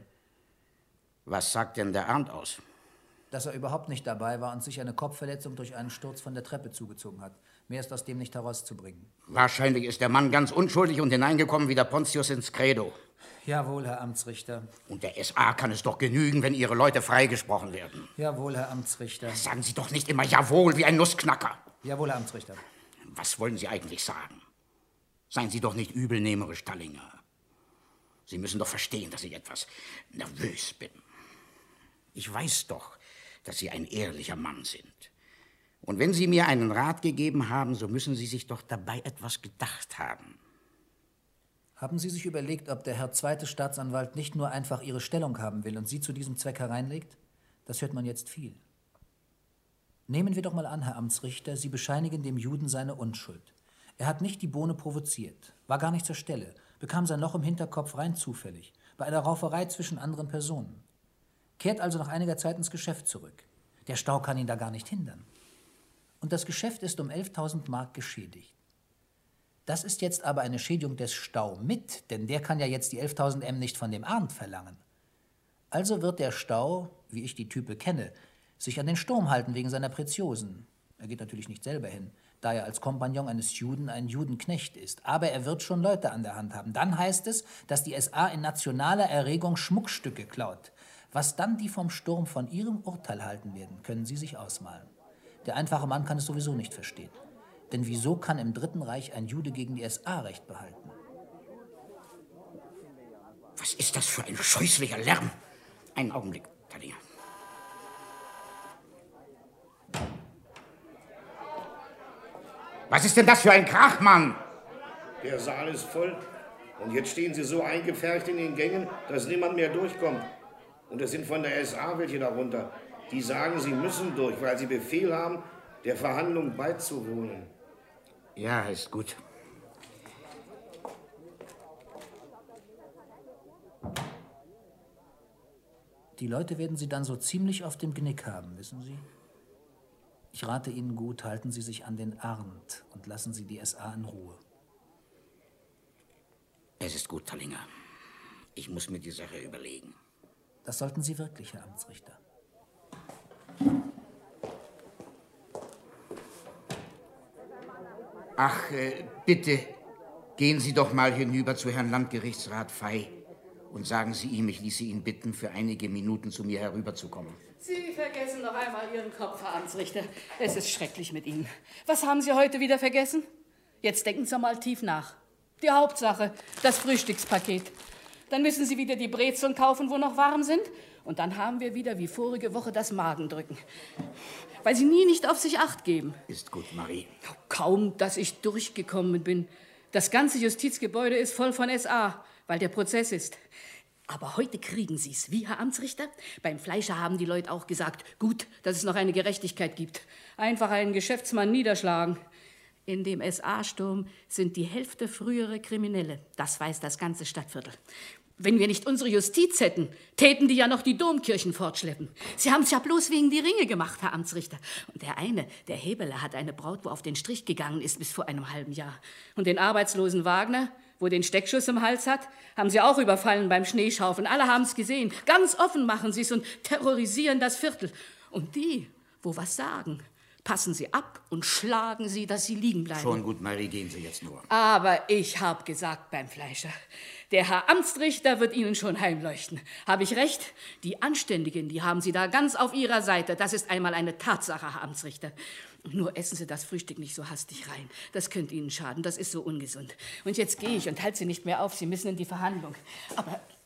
Was sagt denn der Arndt aus? Dass er überhaupt nicht dabei war und sich eine Kopfverletzung durch einen Sturz von der Treppe zugezogen hat. Mehr ist aus dem nicht herauszubringen. Wahrscheinlich ist der Mann ganz unschuldig und hineingekommen wie der Pontius ins Credo. Jawohl, Herr Amtsrichter. Und der S A kann es doch genügen, wenn Ihre Leute freigesprochen werden. Jawohl, Herr Amtsrichter. Sagen Sie doch nicht immer Jawohl wie ein Nussknacker. Jawohl, Herr Amtsrichter. Was wollen Sie eigentlich sagen? Seien Sie doch nicht übelnehmerisch, Tallinger. Sie müssen doch verstehen, dass ich etwas nervös bin. Ich weiß doch, dass Sie ein ehrlicher Mann sind. Und wenn Sie mir einen Rat gegeben haben, so müssen Sie sich doch dabei etwas gedacht haben. Haben Sie sich überlegt, ob der Herr zweite Staatsanwalt nicht nur einfach Ihre Stellung haben will und Sie zu diesem Zweck hereinlegt? Das hört man jetzt viel. Nehmen wir doch mal an, Herr Amtsrichter, Sie bescheinigen dem Juden seine Unschuld. Er hat nicht die Bohne provoziert, war gar nicht zur Stelle, bekam sein Loch im Hinterkopf rein zufällig, bei einer Rauferei zwischen anderen Personen. Kehrt also nach einiger Zeit ins Geschäft zurück. Der Stau kann ihn da gar nicht hindern. Und das Geschäft ist um elftausend Mark geschädigt. Das ist jetzt aber eine Schädigung des Stau mit, denn der kann ja jetzt die elftausend M nicht von dem Arndt verlangen. Also wird der Stau, wie ich die Type kenne, sich an den Sturm halten wegen seiner Preziosen. Er geht natürlich nicht selber hin, da er als Kompagnon eines Juden ein Judenknecht ist. Aber er wird schon Leute an der Hand haben. Dann heißt es, dass die S A in nationaler Erregung Schmuckstücke klaut. Was dann die vom Sturm von ihrem Urteil halten werden, können Sie sich ausmalen. Der einfache Mann kann es sowieso nicht verstehen. Denn wieso kann im Dritten Reich ein Jude gegen die S A Recht behalten? Was ist das für ein scheußlicher Lärm? Einen Augenblick, Tallinger. Was ist denn das für ein Krach, Mann? Der Saal ist voll. Und jetzt stehen Sie so eingepfercht in den Gängen, dass niemand mehr durchkommt. Und es sind von der S A welche darunter. Die sagen, sie müssen durch, weil sie Befehl haben, der Verhandlung beizuwohnen. Ja, ist gut. Die Leute werden Sie dann so ziemlich auf dem Genick haben, wissen Sie? Ich rate Ihnen gut, halten Sie sich an den Arndt und lassen Sie die S A in Ruhe. Es ist gut, Tallinger. Ich muss mir die Sache überlegen. Das sollten Sie wirklich, Herr Amtsrichter. Ach, äh, bitte, gehen Sie doch mal hinüber zu Herrn Landgerichtsrat Fey und sagen Sie ihm, ich ließe ihn bitten, für einige Minuten zu mir herüberzukommen. Sie vergessen noch einmal Ihren Kopf, Herr Amtsrichter. Es ist schrecklich mit Ihnen. Was haben Sie heute wieder vergessen? Jetzt denken Sie mal tief nach. Die Hauptsache, das Frühstückspaket. Dann müssen Sie wieder die Brezeln kaufen, wo noch warm sind. Und dann haben wir wieder wie vorige Woche das Magendrücken. Weil Sie nie nicht auf sich Acht geben. Ist gut, Marie. Kaum, dass ich durchgekommen bin. Das ganze Justizgebäude ist voll von S A, weil der Prozess ist. Aber heute kriegen Sie es. Wie, Herr Amtsrichter? Beim Fleischer haben die Leute auch gesagt, gut, dass es noch eine Gerechtigkeit gibt. Einfach einen Geschäftsmann niederschlagen. In dem S A-Sturm sind die Hälfte frühere Kriminelle. Das weiß das ganze Stadtviertel. Wenn wir nicht unsere Justiz hätten, täten die ja noch die Domkirchen fortschleppen. Sie haben es ja bloß wegen die Ringe gemacht, Herr Amtsrichter. Und der eine, der Hebeler, hat eine Braut, wo auf den Strich gegangen ist bis vor einem halben Jahr. Und den arbeitslosen Wagner, wo den Steckschuss im Hals hat, haben sie auch überfallen beim Schneeschaufeln. Alle haben es gesehen. Ganz offen machen sie es und terrorisieren das Viertel. Und die, wo was sagen, passen Sie ab und schlagen Sie, dass Sie liegen bleiben. Schon gut, Marie, gehen Sie jetzt nur. Aber ich habe gesagt beim Fleischer, der Herr Amtsrichter wird Ihnen schon heimleuchten. Habe ich recht? Die Anständigen, die haben Sie da ganz auf Ihrer Seite. Das ist einmal eine Tatsache, Herr Amtsrichter. Nur essen Sie das Frühstück nicht so hastig rein. Das könnte Ihnen schaden, das ist so ungesund. Und jetzt gehe ich und halte Sie nicht mehr auf. Sie müssen in die Verhandlung. Aber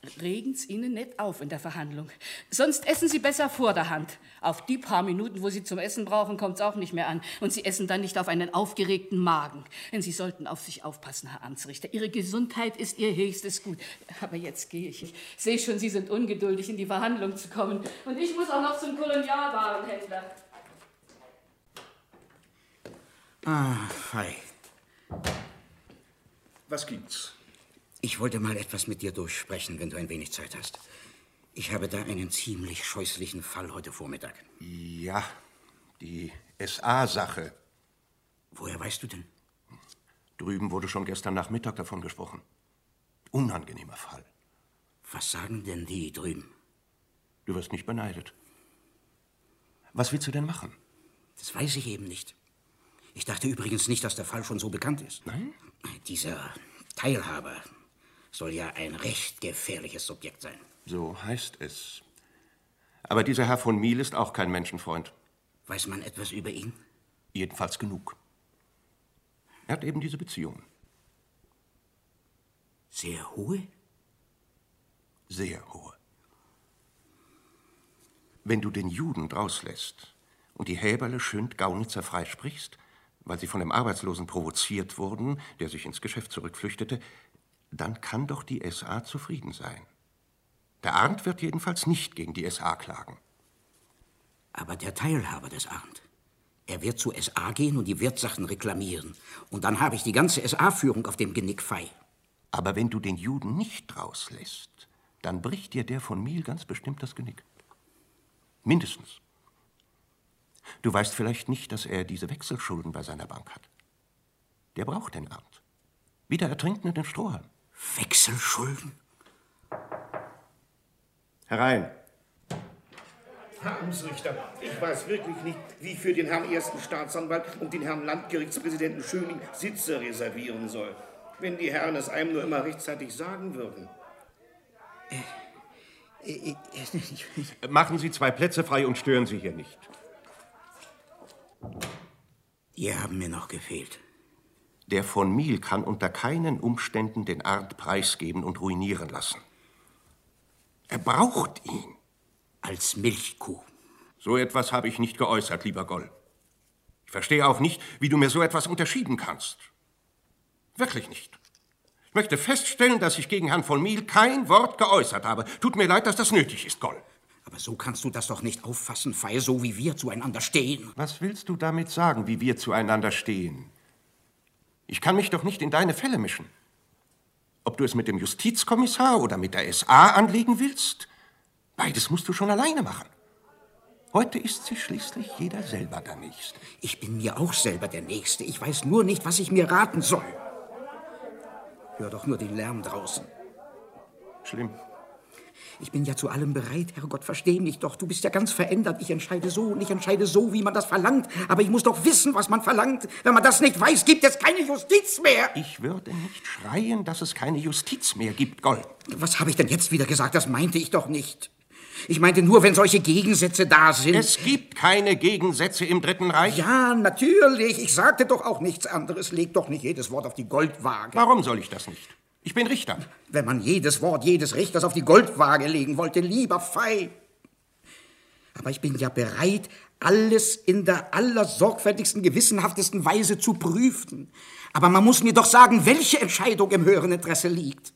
Regen's Ihnen nicht auf in der Verhandlung. Sonst essen Sie besser vor der Hand. Auf die paar Minuten, wo Sie zum Essen brauchen, kommt's auch nicht mehr an. Und Sie essen dann nicht auf einen aufgeregten Magen. Denn Sie sollten auf sich aufpassen, Herr Amtsrichter. Ihre Gesundheit ist Ihr höchstes Gut. Aber jetzt gehe ich. Ich sehe schon, Sie sind ungeduldig, in die Verhandlung zu kommen. Und ich muss auch noch zum Kolonialwarenhändler. Ah, Fei. Was gibt's? Ich wollte mal etwas mit dir durchsprechen, wenn du ein wenig Zeit hast. Ich habe da einen ziemlich scheußlichen Fall heute Vormittag. Ja, die S A-Sache. Woher weißt du denn? Drüben wurde schon gestern Nachmittag davon gesprochen. Unangenehmer Fall. Was sagen denn die drüben? Du wirst nicht beneidet. Was willst du denn machen? Das weiß ich eben nicht. Ich dachte übrigens nicht, dass der Fall schon so bekannt ist. Nein? Dieser Teilhaber soll ja ein recht gefährliches Subjekt sein. So heißt es. Aber dieser Herr von Miel ist auch kein Menschenfreund. Weiß man etwas über ihn? Jedenfalls genug. Er hat eben diese Beziehungen. Sehr hohe? Sehr hohe. Wenn du den Juden drauslässt und die Häberle Schönd-Gaunitzer freisprichst, weil sie von dem Arbeitslosen provoziert wurden, der sich ins Geschäft zurückflüchtete, dann kann doch die S A zufrieden sein. Der Arndt wird jedenfalls nicht gegen die S A klagen. Aber der Teilhaber des Arndt, er wird zu S A gehen und die Wertsachen reklamieren. Und dann habe ich die ganze S A-Führung auf dem Genick Fei. Aber wenn du den Juden nicht rauslässt, dann bricht dir der von Miel ganz bestimmt das Genick. Mindestens. Du weißt vielleicht nicht, dass er diese Wechselschulden bei seiner Bank hat. Der braucht den Arndt. Wie der Ertrinkende den Strohhalm. Wechselschulden? Herein. Herr Amtsrichter, ich weiß wirklich nicht, wie für den Herrn Ersten Staatsanwalt und den Herrn Landgerichtspräsidenten Schöning Sitze reservieren soll. Wenn die Herren es einem nur immer rechtzeitig sagen würden. Äh, äh, äh, Machen Sie zwei Plätze frei und stören Sie hier nicht. Die haben mir noch gefehlt. Der von Miel kann unter keinen Umständen den Arndt preisgeben und ruinieren lassen. Er braucht ihn. Als Milchkuh. So etwas habe ich nicht geäußert, lieber Goll. Ich verstehe auch nicht, wie du mir so etwas unterschieben kannst. Wirklich nicht. Ich möchte feststellen, dass ich gegen Herrn von Miel kein Wort geäußert habe. Tut mir leid, dass das nötig ist, Goll. Aber so kannst du das doch nicht auffassen, Fei, so wie wir zueinander stehen. Was willst du damit sagen, wie wir zueinander stehen? Ich kann mich doch nicht in deine Fälle mischen. Ob du es mit dem Justizkommissar oder mit der S A anlegen willst, beides musst du schon alleine machen. Heute ist sich schließlich jeder selber der Nächste. Ich bin mir auch selber der Nächste. Ich weiß nur nicht, was ich mir raten soll. Hör doch nur den Lärm draußen. Schlimm. Ich bin ja zu allem bereit, Herrgott, versteh mich doch. Du bist ja ganz verändert. Ich entscheide so und ich entscheide so, wie man das verlangt. Aber ich muss doch wissen, was man verlangt. Wenn man das nicht weiß, gibt es keine Justiz mehr. Ich würde nicht schreien, dass es keine Justiz mehr gibt, Goll. Was habe ich denn jetzt wieder gesagt? Das meinte ich doch nicht. Ich meinte nur, wenn solche Gegensätze da sind. Es gibt keine Gegensätze im Dritten Reich. Ja, natürlich. Ich sagte doch auch nichts anderes. Leg doch nicht jedes Wort auf die Goldwaage. Warum soll ich das nicht? Ich bin Richter. Wenn man jedes Wort jedes Richters auf die Goldwaage legen wollte, lieber Fei. Aber ich bin ja bereit, alles in der allersorgfältigsten, gewissenhaftesten Weise zu prüfen. Aber man muss mir doch sagen, welche Entscheidung im höheren Interesse liegt.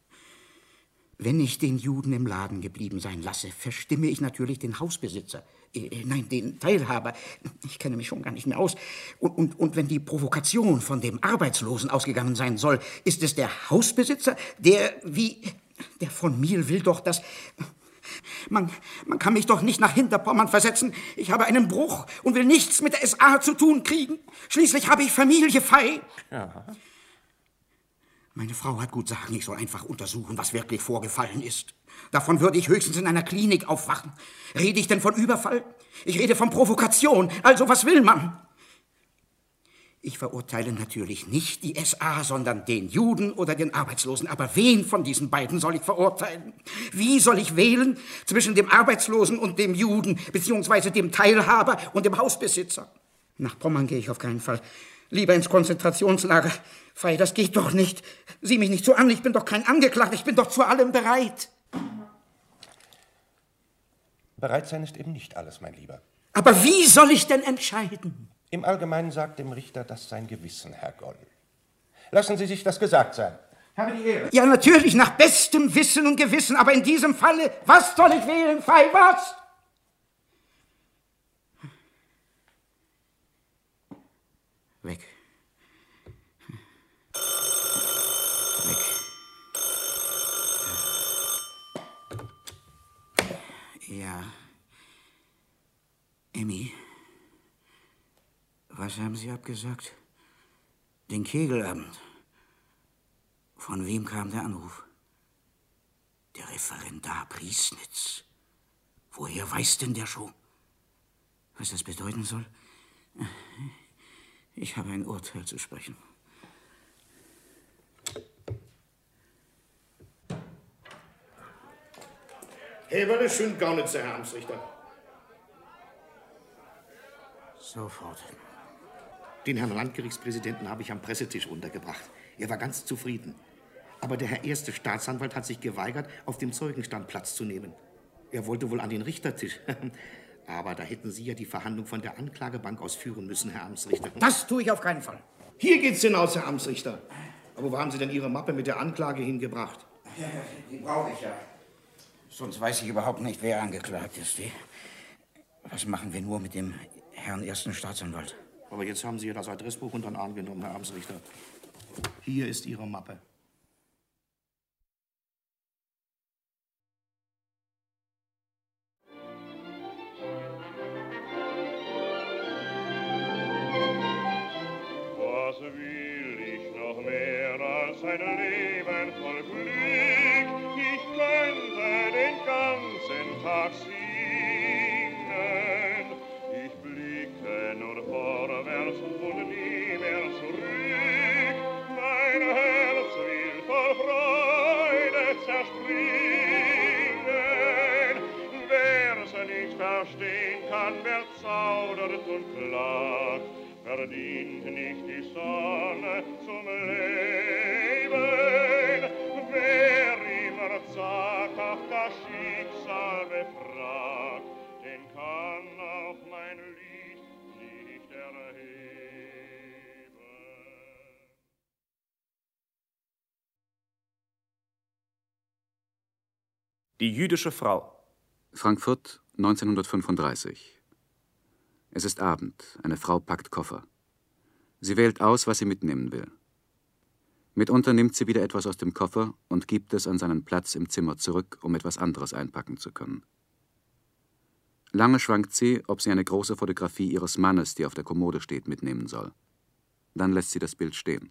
Wenn ich den Juden im Laden geblieben sein lasse, verstimme ich natürlich den Hausbesitzer. Äh, nein, den Teilhaber. Ich kenne mich schon gar nicht mehr aus. Und, und, und wenn die Provokation von dem Arbeitslosen ausgegangen sein soll, ist es der Hausbesitzer, der wie... Der von Miel will doch, dass... Man, man kann mich doch nicht nach Hinterpommern versetzen. Ich habe einen Bruch und will nichts mit der S A zu tun kriegen. Schließlich habe ich Familie, Fei. Ja. Meine Frau hat gut sagen, ich soll einfach untersuchen, was wirklich vorgefallen ist. Davon würde ich höchstens in einer Klinik aufwachen. Rede ich denn von Überfall? Ich rede von Provokation. Also, was will man? Ich verurteile natürlich nicht die S A, sondern den Juden oder den Arbeitslosen. Aber wen von diesen beiden soll ich verurteilen? Wie soll ich wählen zwischen dem Arbeitslosen und dem Juden, beziehungsweise dem Teilhaber und dem Hausbesitzer? Nach Pommern gehe ich auf keinen Fall. Lieber ins Konzentrationslager. Fei, das geht doch nicht. Sieh mich nicht so an, ich bin doch kein Angeklagter, ich bin doch zu allem bereit. Bereit sein ist eben nicht alles, mein Lieber. Aber wie soll ich denn entscheiden? Im Allgemeinen sagt dem Richter das sein Gewissen, Herr Goll. Lassen Sie sich das gesagt sein. Habe die Ehre. Ja, natürlich, nach bestem Wissen und Gewissen, aber in diesem Falle, was soll ich wählen, Fei, was? Weg. Weg. Ja. Emmy, was haben Sie abgesagt? Den Kegelabend. Von wem kam der Anruf? Der Referendar Priesnitz. Woher weiß denn der schon? Was das bedeuten soll? Ich habe ein Urteil zu sprechen. Heberle schön Gaunitzer, Herr Amtsrichter. Sofort. Den Herrn Landgerichtspräsidenten habe ich am Pressetisch untergebracht. Er war ganz zufrieden. Aber der Herr Erste Staatsanwalt hat sich geweigert, auf dem Zeugenstand Platz zu nehmen. Er wollte wohl an den Richtertisch. Aber da hätten Sie ja die Verhandlung von der Anklagebank aus führen müssen, Herr Amtsrichter. Das tue ich auf keinen Fall. Hier geht's hinaus, Herr Amtsrichter. Aber wo haben Sie denn Ihre Mappe mit der Anklage hingebracht? Ja, die brauche ich ja. Sonst weiß ich überhaupt nicht, wer angeklagt ist. Was machen wir nur mit dem Herrn Ersten Staatsanwalt? Aber jetzt haben Sie ja das Adressbuch unter den Arm genommen, Herr Amtsrichter. Hier ist Ihre Mappe. Was will ich noch mehr als ein Leben voll Glück? Ich könnte den ganzen Tag singen. Ich blicke nur vorwärts und nie mehr zurück. Mein Herz will voll Freude zerspringen. Wer's nicht verstehen kann, wer zaudert und klagt, verdient nicht die Sonne zum Leben. Wer immer zaghaft das Schicksal befragt, den kann auch mein Lied nicht erheben. Die jüdische Frau. Frankfurt, neunzehnhundertfünfunddreißig. Es ist Abend. Eine Frau packt Koffer. Sie wählt aus, was sie mitnehmen will. Mitunter nimmt sie wieder etwas aus dem Koffer und gibt es an seinen Platz im Zimmer zurück, um etwas anderes einpacken zu können. Lange schwankt sie, ob sie eine große Fotografie ihres Mannes, die auf der Kommode steht, mitnehmen soll. Dann lässt sie das Bild stehen.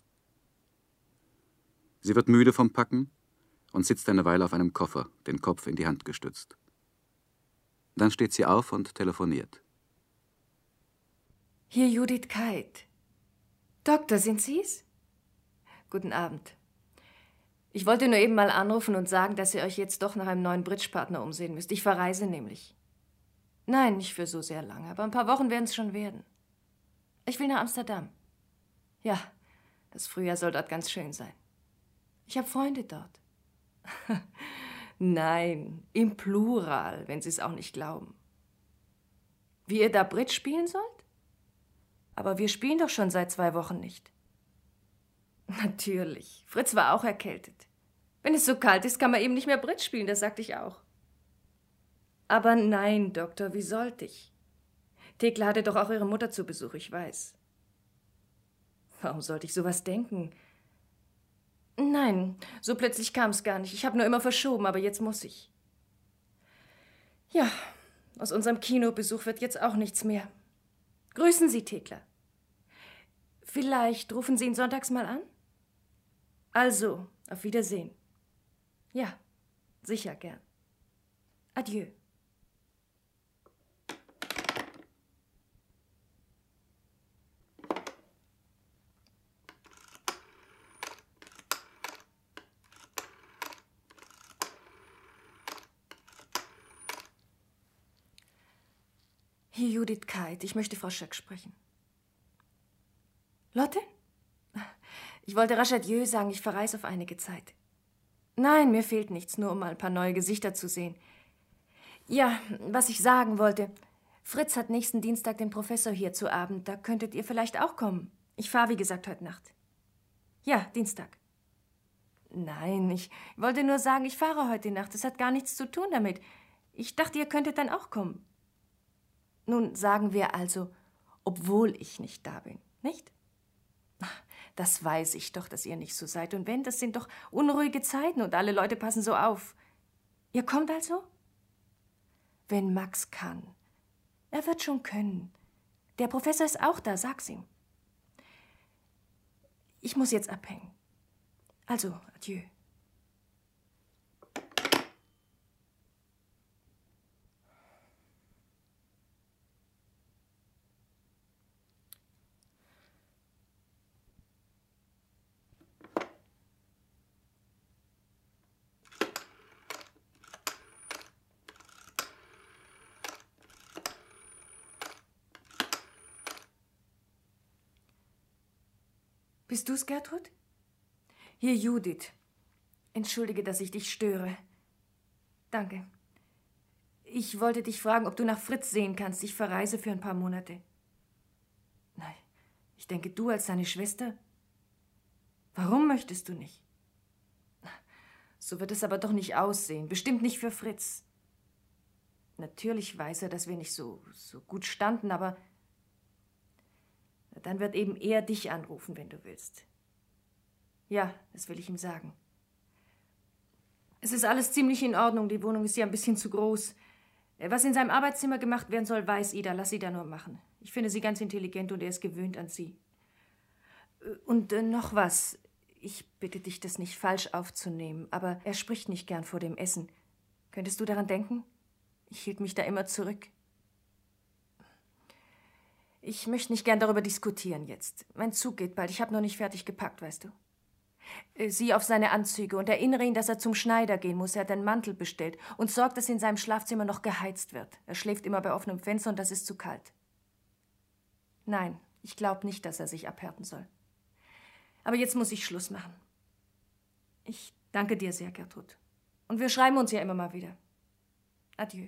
Sie wird müde vom Packen und sitzt eine Weile auf einem Koffer, den Kopf in die Hand gestützt. Dann steht sie auf und telefoniert. Hier Judith Keit. Doktor, sind Sie's? Guten Abend. Ich wollte nur eben mal anrufen und sagen, dass ihr euch jetzt doch nach einem neuen Bridge-Partner umsehen müsst. Ich verreise nämlich. Nein, nicht für so sehr lange, aber ein paar Wochen werden es schon werden. Ich will nach Amsterdam. Ja, das Frühjahr soll dort ganz schön sein. Ich habe Freunde dort. Nein, im Plural, wenn Sie es auch nicht glauben. Wie ihr da Bridge spielen sollt? Aber wir spielen doch schon seit zwei Wochen nicht. Natürlich. Fritz war auch erkältet. Wenn es so kalt ist, kann man eben nicht mehr Bridge spielen, das sagte ich auch. Aber nein, Doktor, wie sollte ich? Thekla hatte doch auch ihre Mutter zu Besuch, ich weiß. Warum sollte ich sowas denken? Nein, so plötzlich kam es gar nicht. Ich habe nur immer verschoben, aber jetzt muss ich. Ja, aus unserem Kinobesuch wird jetzt auch nichts mehr. Grüßen Sie, Thekla. Vielleicht rufen Sie ihn sonntags mal an? Also, auf Wiedersehen. Ja, sicher gern. Adieu. Hier Judith Keit. Ich möchte Frau Schöck sprechen. Lotte? Ich wollte rasch Adieu sagen. Ich verreise auf einige Zeit. Nein, mir fehlt nichts, nur um mal ein paar neue Gesichter zu sehen. Ja, was ich sagen wollte. Fritz hat nächsten Dienstag den Professor hier zu Abend. Da könntet ihr vielleicht auch kommen. Ich fahre, wie gesagt, heute Nacht. Ja, Dienstag. Nein, ich wollte nur sagen, ich fahre heute Nacht. Das hat gar nichts zu tun damit. Ich dachte, ihr könntet dann auch kommen. Nun sagen wir also, obwohl ich nicht da bin, nicht? Das weiß ich doch, dass ihr nicht so seid. Und wenn, das sind doch unruhige Zeiten und alle Leute passen so auf. Ihr kommt also? Wenn Max kann. Er wird schon können. Der Professor ist auch da, sag's ihm. Ich muss jetzt abhängen. Also, adieu. Bist du's, Gertrud? Hier, Judith. Entschuldige, dass ich dich störe. Danke. Ich wollte dich fragen, ob du nach Fritz sehen kannst. Ich verreise für ein paar Monate. Nein, ich denke, du als seine Schwester. Warum möchtest du nicht? So wird es aber doch nicht aussehen. Bestimmt nicht für Fritz. Natürlich weiß er, dass wir nicht so, so gut standen, aber dann wird eben er dich anrufen, wenn du willst. Ja, das will ich ihm sagen. Es ist alles ziemlich in Ordnung. Die Wohnung ist ja ein bisschen zu groß. Was in seinem Arbeitszimmer gemacht werden soll, weiß Ida. Lass sie da nur machen. Ich finde sie ganz intelligent und er ist gewöhnt an sie. Und äh, noch was. Ich bitte dich, das nicht falsch aufzunehmen, aber er spricht nicht gern vor dem Essen. Könntest du daran denken? Ich hielt mich da immer zurück. Ich möchte nicht gern darüber diskutieren jetzt. Mein Zug geht bald. Ich habe noch nicht fertig gepackt, weißt du. Sieh auf seine Anzüge und erinnere ihn, dass er zum Schneider gehen muss. Er hat einen Mantel bestellt und sorgt, dass in seinem Schlafzimmer noch geheizt wird. Er schläft immer bei offenem Fenster und das ist zu kalt. Nein, ich glaube nicht, dass er sich abhärten soll. Aber jetzt muss ich Schluss machen. Ich danke dir sehr, Gertrud. Und wir schreiben uns ja immer mal wieder. Adieu.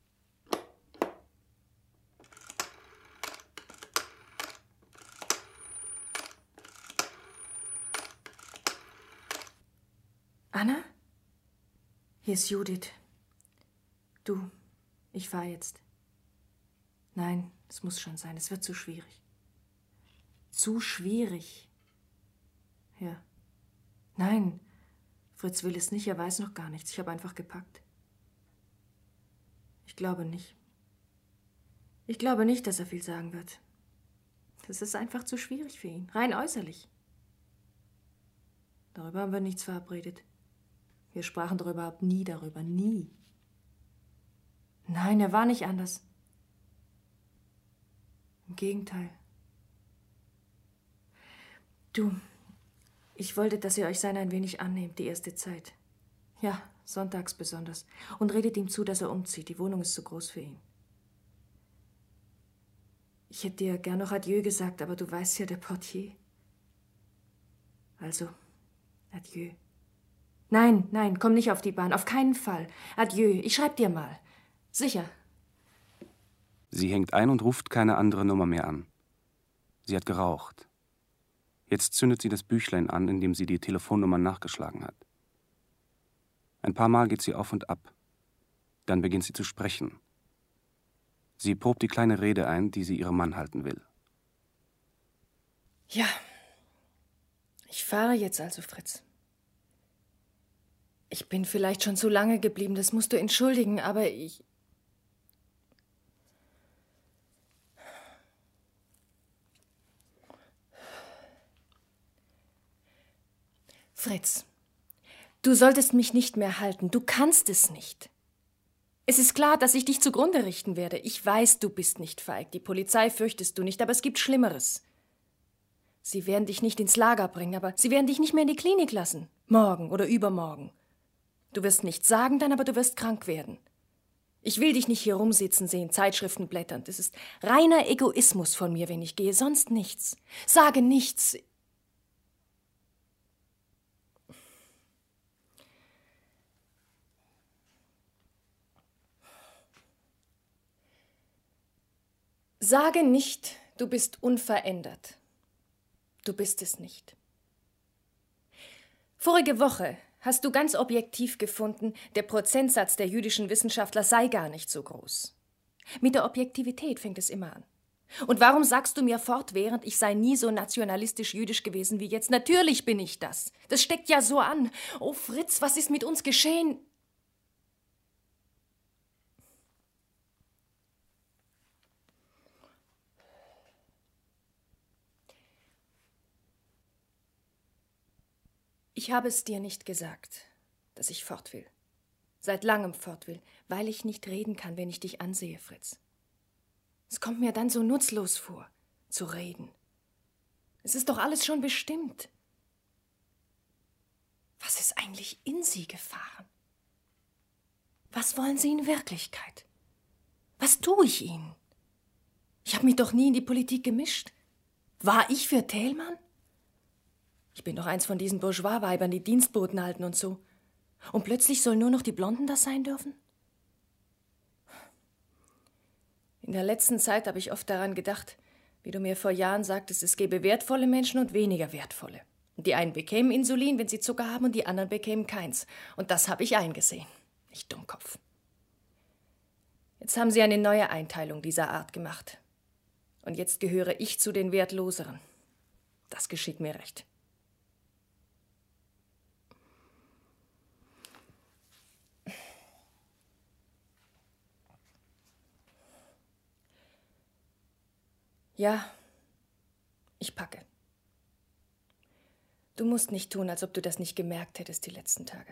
Anna? Hier ist Judith. Du, ich fahre jetzt. Nein, es muss schon sein. Es wird zu schwierig. Zu schwierig? Ja. Nein, Fritz will es nicht. Er weiß noch gar nichts. Ich habe einfach gepackt. Ich glaube nicht. Ich glaube nicht, dass er viel sagen wird. Das ist einfach zu schwierig für ihn. Rein äußerlich. Darüber haben wir nichts verabredet. Wir sprachen doch überhaupt nie darüber. Nie. Nein, er war nicht anders. Im Gegenteil. Du, ich wollte, dass ihr euch seiner ein wenig annehmt, die erste Zeit. Ja, sonntags besonders. Und redet ihm zu, dass er umzieht. Die Wohnung ist zu groß für ihn. Ich hätte dir gern noch Adieu gesagt, aber du weißt ja, der Portier. Also, Adieu. Nein, nein, komm nicht auf die Bahn. Auf keinen Fall. Adieu. Ich schreib dir mal. Sicher. Sie hängt ein und ruft keine andere Nummer mehr an. Sie hat geraucht. Jetzt zündet sie das Büchlein an, in dem sie die Telefonnummer nachgeschlagen hat. Ein paar Mal geht sie auf und ab. Dann beginnt sie zu sprechen. Sie probt die kleine Rede ein, die sie ihrem Mann halten will. Ja. Ich fahre jetzt also, Fritz. Ich bin vielleicht schon zu lange geblieben, das musst du entschuldigen, aber ich... Fritz, du solltest mich nicht mehr halten. Du kannst es nicht. Es ist klar, dass ich dich zugrunde richten werde. Ich weiß, du bist nicht feig. Die Polizei fürchtest du nicht, aber es gibt Schlimmeres. Sie werden dich nicht ins Lager bringen, aber sie werden dich nicht mehr in die Klinik lassen. Morgen oder übermorgen. Du wirst nichts sagen dann, aber du wirst krank werden. Ich will dich nicht hier rumsitzen sehen, Zeitschriften blättern. Das ist reiner Egoismus von mir, wenn ich gehe, sonst nichts. Sage nichts. Sage nicht, du bist unverändert. Du bist es nicht. Vorige Woche hast du ganz objektiv gefunden, der Prozentsatz der jüdischen Wissenschaftler sei gar nicht so groß. Mit der Objektivität fängt es immer an. Und warum sagst du mir fortwährend, ich sei nie so nationalistisch jüdisch gewesen wie jetzt? Natürlich bin ich das. Das steckt ja so an. Oh Fritz, was ist mit uns geschehen? Ich habe es dir nicht gesagt, dass ich fort will. Seit langem fort will, weil ich nicht reden kann, wenn ich dich ansehe, Fritz. Es kommt mir dann so nutzlos vor, zu reden. Es ist doch alles schon bestimmt. Was ist eigentlich in Sie gefahren? Was wollen Sie in Wirklichkeit? Was tue ich Ihnen? Ich habe mich doch nie in die Politik gemischt. War ich für Thälmann? Ich bin doch eins von diesen Bourgeois-Weibern, die Dienstboten halten und so. Und plötzlich sollen nur noch die Blonden das sein dürfen? In der letzten Zeit habe ich oft daran gedacht, wie du mir vor Jahren sagtest, es gäbe wertvolle Menschen und weniger wertvolle. Und die einen bekämen Insulin, wenn sie Zucker haben, und die anderen bekämen keins. Und das habe ich eingesehen. Ich Dummkopf. Jetzt haben sie eine neue Einteilung dieser Art gemacht. Und jetzt gehöre ich zu den Wertloseren. Das geschieht mir recht. Ja, ich packe. Du musst nicht tun, als ob du das nicht gemerkt hättest die letzten Tage.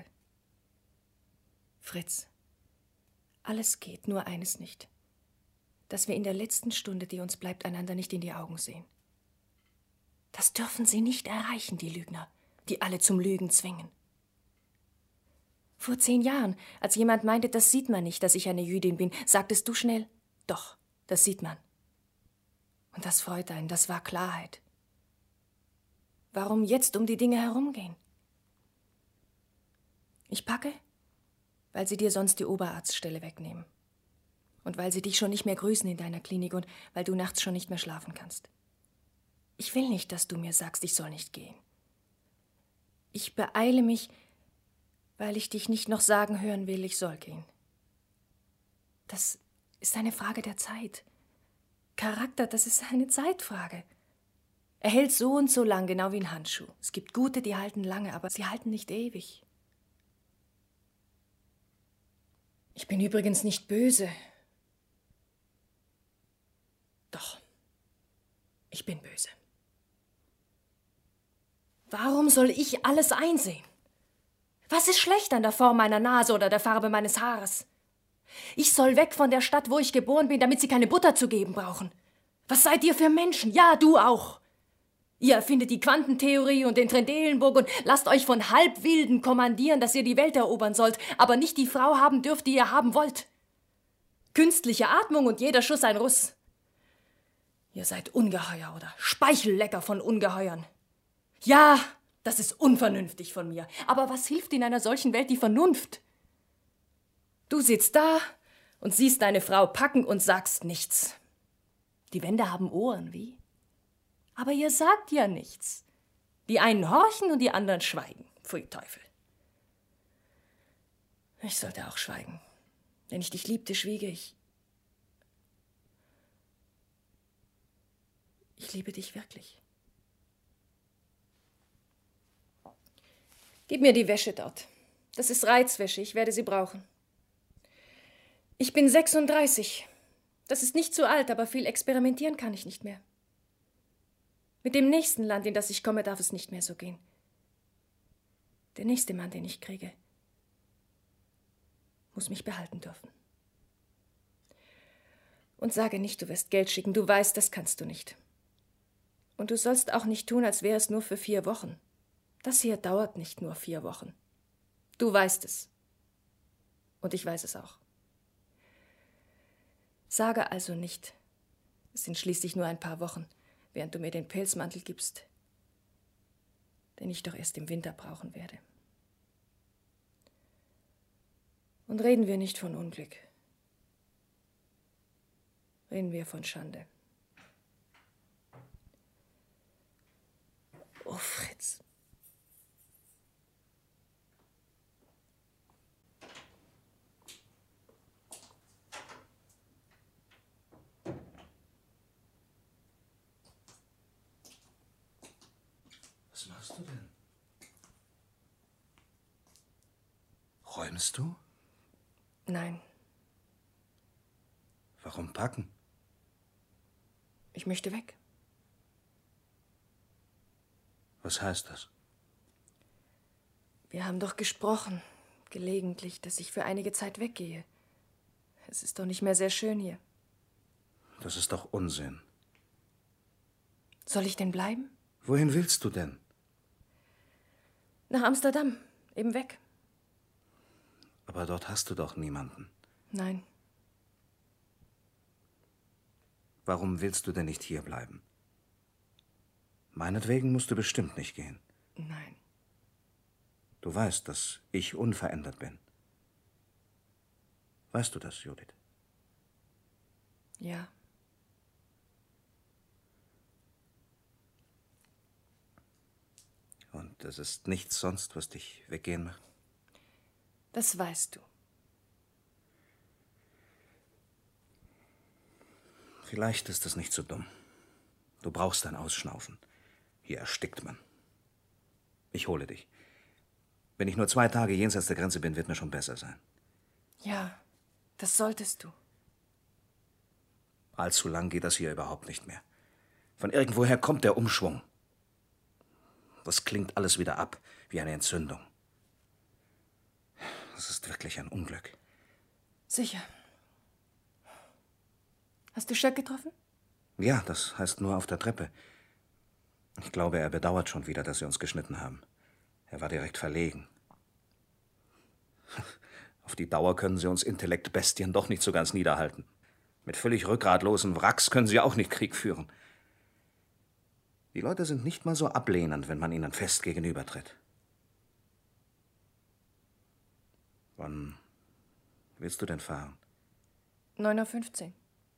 Fritz, alles geht, nur eines nicht. Dass wir in der letzten Stunde, die uns bleibt, einander nicht in die Augen sehen. Das dürfen sie nicht erreichen, die Lügner, die alle zum Lügen zwingen. Vor zehn Jahren, als jemand meinte, das sieht man nicht, dass ich eine Jüdin bin, sagtest du schnell, doch, das sieht man. Und das freut einen, das war Klarheit. Warum jetzt um die Dinge herumgehen? Ich packe, weil sie dir sonst die Oberarztstelle wegnehmen. Und weil sie dich schon nicht mehr grüßen in deiner Klinik und weil du nachts schon nicht mehr schlafen kannst. Ich will nicht, dass du mir sagst, ich soll nicht gehen. Ich beeile mich, weil ich dich nicht noch sagen hören will, ich soll gehen. Das ist eine Frage der Zeit. Charakter, das ist eine Zeitfrage. Er hält so und so lang, genau wie ein Handschuh. Es gibt gute, die halten lange, aber sie halten nicht ewig. Ich bin übrigens nicht böse. Doch, ich bin böse. Warum soll ich alles einsehen? Was ist schlecht an der Form meiner Nase oder der Farbe meines Haares? Ich soll weg von der Stadt, wo ich geboren bin, damit sie keine Butter zu geben brauchen. Was seid ihr für Menschen? Ja, du auch. Ihr erfindet die Quantentheorie und den Trendelenburg und lasst euch von Halbwilden kommandieren, dass ihr die Welt erobern sollt, aber nicht die Frau haben dürft, die ihr haben wollt. Künstliche Atmung und jeder Schuss ein Russ. Ihr seid Ungeheuer oder Speichellecker von Ungeheuern. Ja, das ist unvernünftig von mir. Aber was hilft in einer solchen Welt die Vernunft? Du sitzt da und siehst deine Frau packen und sagst nichts. Die Wände haben Ohren, wie? Aber ihr sagt ja nichts. Die einen horchen und die anderen schweigen. Pfui Teufel. Ich sollte auch schweigen. Wenn ich dich liebte, schwiege ich. Ich liebe dich wirklich. Gib mir die Wäsche dort. Das ist Reizwäsche, ich werde sie brauchen. Ich bin sechsunddreißig. Das ist nicht zu alt, aber viel experimentieren kann ich nicht mehr. Mit dem nächsten Land, in das ich komme, darf es nicht mehr so gehen. Der nächste Mann, den ich kriege, muss mich behalten dürfen. Und sage nicht, du wirst Geld schicken. Du weißt, das kannst du nicht. Und du sollst auch nicht tun, als wäre es nur für vier Wochen. Das hier dauert nicht nur vier Wochen. Du weißt es. Und ich weiß es auch. Sage also nicht, es sind schließlich nur ein paar Wochen, während du mir den Pelzmantel gibst, den ich doch erst im Winter brauchen werde. Und reden wir nicht von Unglück. Reden wir von Schande. Fritz. Was machst du denn? Räumst du? Nein, Warum packen? ich möchte weg. Was heißt das? Wir haben doch gesprochen, gelegentlich, dass ich für einige Zeit weggehe. Es ist doch nicht mehr sehr schön hier. Das ist doch Unsinn. Soll ich denn bleiben? Wohin willst du denn? Nach Amsterdam, eben weg. Aber dort hast du doch niemanden. Nein, Warum willst du denn nicht hier bleiben? Meinetwegen musst du bestimmt nicht gehen. nein. Du weißt, dass ich unverändert bin. Weißt du das, Judith? Ja. Und es ist nichts sonst, was dich weggehen macht? Das weißt du. Vielleicht ist es nicht so dumm. Du brauchst ein Ausschnaufen. Hier erstickt man. Ich hole dich. Wenn ich nur zwei Tage jenseits der Grenze bin, wird mir schon besser sein. Ja, das solltest du. Allzu lang geht das hier überhaupt nicht mehr. Von irgendwoher kommt der Umschwung. Das klingt alles wieder ab, wie eine Entzündung. Das ist wirklich ein Unglück. Sicher. Hast du Schöck getroffen? Ja, das heißt nur auf der Treppe. Ich glaube, er bedauert schon wieder, dass sie uns geschnitten haben. Er war direkt verlegen. Auf die Dauer können sie uns Intellektbestien doch nicht so ganz niederhalten. Mit völlig rückgratlosen Wracks können sie auch nicht Krieg führen. Die Leute sind nicht mal so ablehnend, wenn man ihnen fest gegenübertritt. Wann willst du denn fahren? neun Uhr fünfzehn.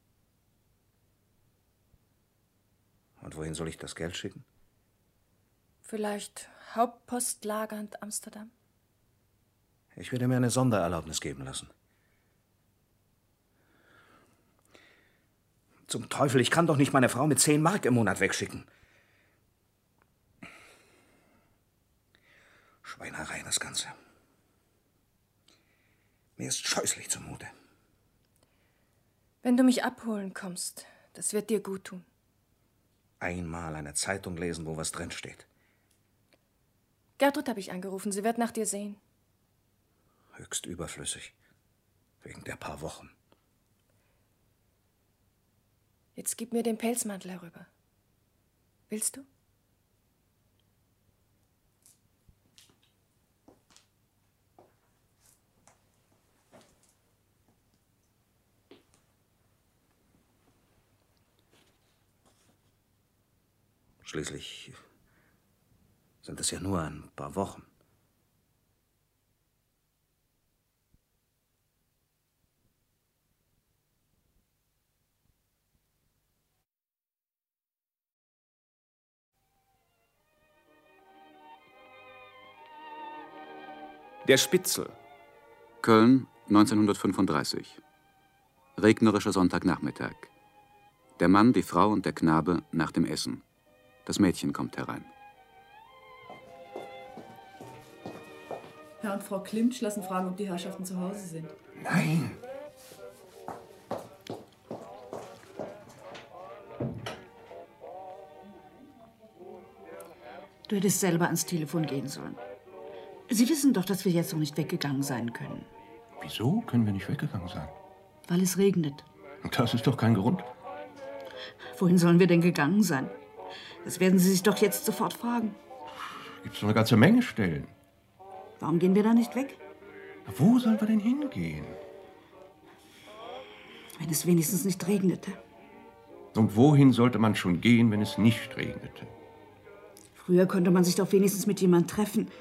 Und wohin soll ich das Geld schicken? Vielleicht Hauptpostlagernd Amsterdam? Ich werde mir eine Sondererlaubnis geben lassen. Zum Teufel, ich kann doch nicht meine Frau mit zehn Mark im Monat wegschicken. Schweinerei, das Ganze. Mir ist scheußlich zumute. Wenn du mich abholen kommst, das wird dir gut tun. Einmal eine Zeitung lesen, wo was drinsteht. Gertrud habe ich angerufen, sie wird nach dir sehen. Höchst überflüssig. Wegen der paar Wochen. Jetzt gib mir den Pelzmantel herüber. Willst du? Schließlich sind es ja nur ein paar Wochen. Der Spitzel. Köln, neunzehnhundertfünfunddreißig. Regnerischer Sonntagnachmittag. Der Mann, die Frau und der Knabe nach dem Essen. Das Mädchen kommt herein. Herr und Frau Klimtsch lassen fragen, ob die Herrschaften zu Hause sind. Nein. Du hättest selber ans Telefon gehen sollen. Sie wissen doch, dass wir jetzt noch nicht weggegangen sein können. Wieso können wir nicht weggegangen sein? Weil es regnet. Das ist doch kein Grund. Wohin sollen wir denn gegangen sein? Das werden Sie sich doch jetzt sofort fragen. Gibt es doch eine ganze Menge Stellen. Warum gehen wir da nicht weg? Wo sollen wir denn hingehen? Wenn es wenigstens nicht regnete. Und wohin sollte man schon gehen, wenn es nicht regnete? Früher konnte man sich doch wenigstens mit jemandem treffen.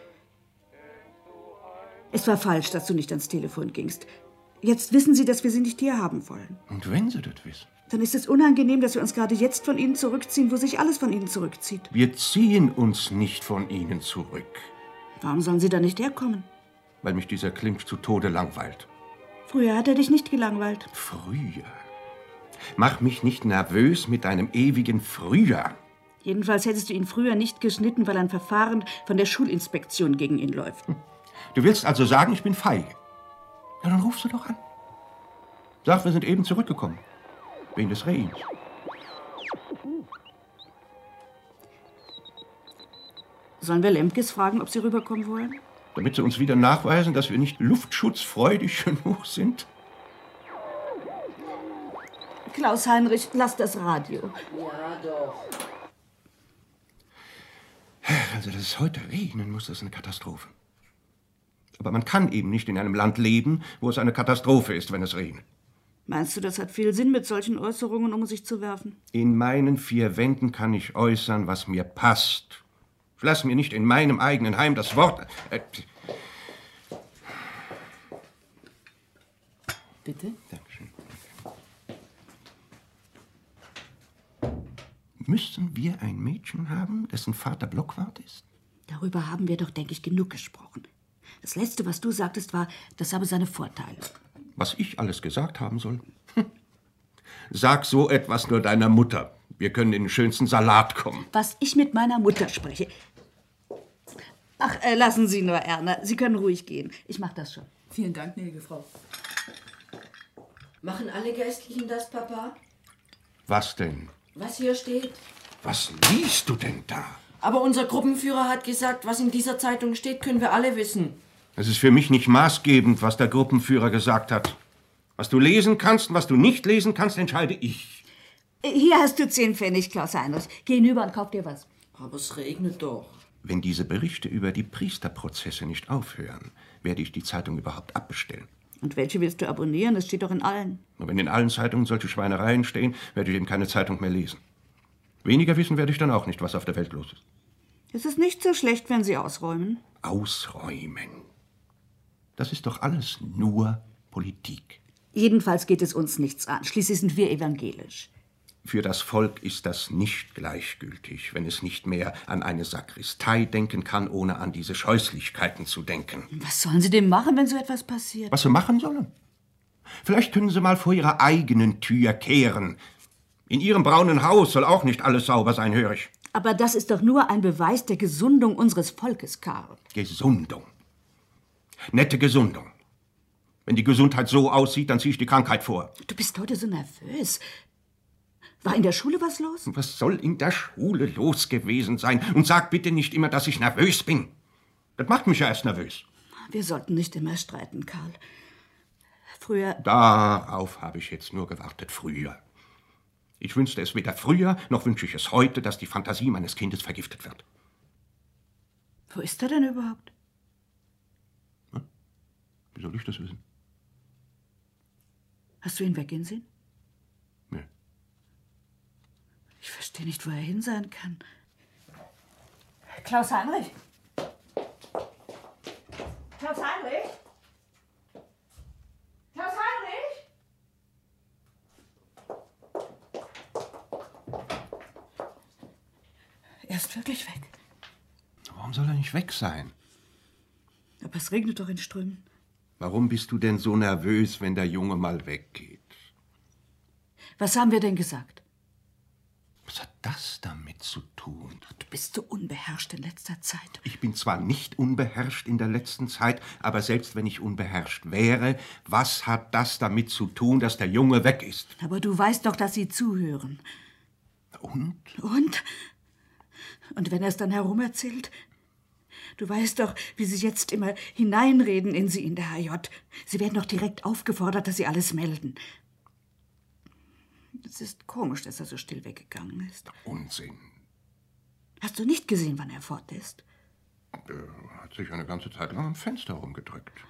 Es war falsch, dass du nicht ans Telefon gingst. Jetzt wissen Sie, dass wir Sie nicht hier haben wollen. Und wenn Sie das wissen? Dann ist es unangenehm, dass wir uns gerade jetzt von Ihnen zurückziehen, wo sich alles von Ihnen zurückzieht. Wir ziehen uns nicht von Ihnen zurück. Warum sollen Sie da nicht herkommen? Weil mich dieser Klinsch zu Tode langweilt. Früher hat er dich nicht gelangweilt. Früher? Mach mich nicht nervös mit deinem ewigen Früher. Jedenfalls hättest du ihn früher nicht geschnitten, weil ein Verfahren von der Schulinspektion gegen ihn läuft. Du willst also sagen, ich bin feige? Ja, dann rufst du doch an. Sag, wir sind eben zurückgekommen. Wegen des Rehens. Sollen wir Lemkes fragen, ob sie rüberkommen wollen? Damit sie uns wieder nachweisen, dass wir nicht luftschutzfreudig genug sind? Klaus-Heinrich, lass das Radio. Ja, doch. Also, dass es heute regnen muss, das ist eine Katastrophe. Aber man kann eben nicht in einem Land leben, wo es eine Katastrophe ist, wenn es regnet. Meinst du, das hat viel Sinn, mit solchen Äußerungen um sich zu werfen? In meinen vier Wänden kann ich äußern, was mir passt. Ich lasse mir nicht in meinem eigenen Heim das Wort... Äh, Bitte? Dankeschön. Müssen wir ein Mädchen haben, dessen Vater Blockwart ist? Darüber haben wir doch, denke ich, genug gesprochen. Das Letzte, was du sagtest, war, das habe seine Vorteile. Was ich alles gesagt haben soll? Hm. Sag so etwas nur deiner Mutter. Wir können in den schönsten Salat kommen. Was ich mit meiner Mutter spreche. Ach, äh, lassen Sie nur, Erna. Sie können ruhig gehen. Ich mach das schon. Vielen Dank, gnädige Frau. Machen alle Geistlichen das, Papa? Was denn? Was hier steht? Was liest du denn da? Aber unser Gruppenführer hat gesagt, was in dieser Zeitung steht, können wir alle wissen. Es ist für mich nicht maßgebend, was der Gruppenführer gesagt hat. Was du lesen kannst und was du nicht lesen kannst, entscheide ich. Hier hast du zehn Pfennig, Klaus-Heinrich. Geh hinüber und kauf dir was. Aber es regnet doch. Wenn diese Berichte über die Priesterprozesse nicht aufhören, werde ich die Zeitung überhaupt abbestellen. Und welche willst du abonnieren? Das steht doch in allen. Und wenn in allen Zeitungen solche Schweinereien stehen, werde ich eben keine Zeitung mehr lesen. Weniger wissen werde ich dann auch nicht, was auf der Welt los ist. Es ist nicht so schlecht, wenn Sie ausräumen. Ausräumen? Das ist doch alles nur Politik. Jedenfalls geht es uns nichts an. Schließlich sind wir evangelisch. Für das Volk ist das nicht gleichgültig, wenn es nicht mehr an eine Sakristei denken kann, ohne an diese Scheußlichkeiten zu denken. Was sollen Sie denn machen, wenn so etwas passiert? Was sie machen sollen? Vielleicht können sie mal vor ihrer eigenen Tür kehren. In ihrem braunen Haus soll auch nicht alles sauber sein, höre ich. Aber das ist doch nur ein Beweis der Gesundung unseres Volkes, Karl. Gesundung. Nette Gesundung. Wenn die Gesundheit so aussieht, dann ziehe ich die Krankheit vor. Du bist heute so nervös. War in der Schule was los? Was soll in der Schule los gewesen sein? Und sag bitte nicht immer, dass ich nervös bin. Das macht mich ja erst nervös. Wir sollten nicht immer streiten, Karl. Früher... Darauf habe ich jetzt nur gewartet, früher. Ich wünschte es weder früher, noch wünsche ich es heute, dass die Fantasie meines Kindes vergiftet wird. Wo ist er denn überhaupt? Hm? Wie soll ich das wissen? Hast du ihn weggehen sehen? Nee. Ich verstehe nicht, wo er hin sein kann. Klaus-Heinrich? Klaus-Heinrich? Klaus-Heinrich? Er ist wirklich weg. Warum soll er nicht weg sein? Aber es regnet doch in Strömen. Warum bist du denn so nervös, wenn der Junge mal weggeht? Was haben wir denn gesagt? Was hat das damit zu tun? Du bist so unbeherrscht in letzter Zeit. Ich bin zwar nicht unbeherrscht in der letzten Zeit, aber selbst wenn ich unbeherrscht wäre, was hat das damit zu tun, dass der Junge weg ist? Aber du weißt doch, dass sie zuhören. Und? Und? Und wenn er es dann herumerzählt? Du weißt doch, wie sie jetzt immer hineinreden in sie in der H J. Sie werden doch direkt aufgefordert, dass sie alles melden. Es ist komisch, dass er so still weggegangen ist. Unsinn. Hast du nicht gesehen, wann er fort ist? Er hat sich eine ganze Zeit lang am Fenster rumgedrückt.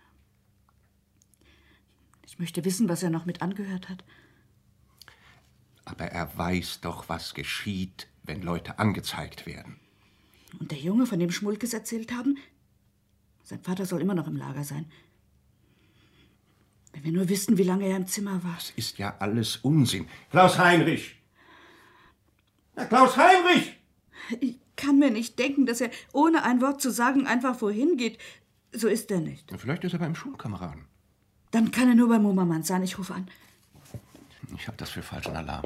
Ich möchte wissen, was er noch mit angehört hat. Aber er weiß doch, was geschieht, wenn Leute angezeigt werden. Und der Junge, von dem Schmulkes erzählt haben? Sein Vater soll immer noch im Lager sein. Wenn wir nur wüssten, wie lange er im Zimmer war. Das ist ja alles Unsinn. Klaus Heinrich! Herr Klaus Heinrich! Ich kann mir nicht denken, dass er ohne ein Wort zu sagen einfach wohin geht. So ist er nicht. Vielleicht ist er beim Schulkameraden. Dann kann er nur beim Mummermann sein. Ich rufe an. Ich halte das für falschen Alarm.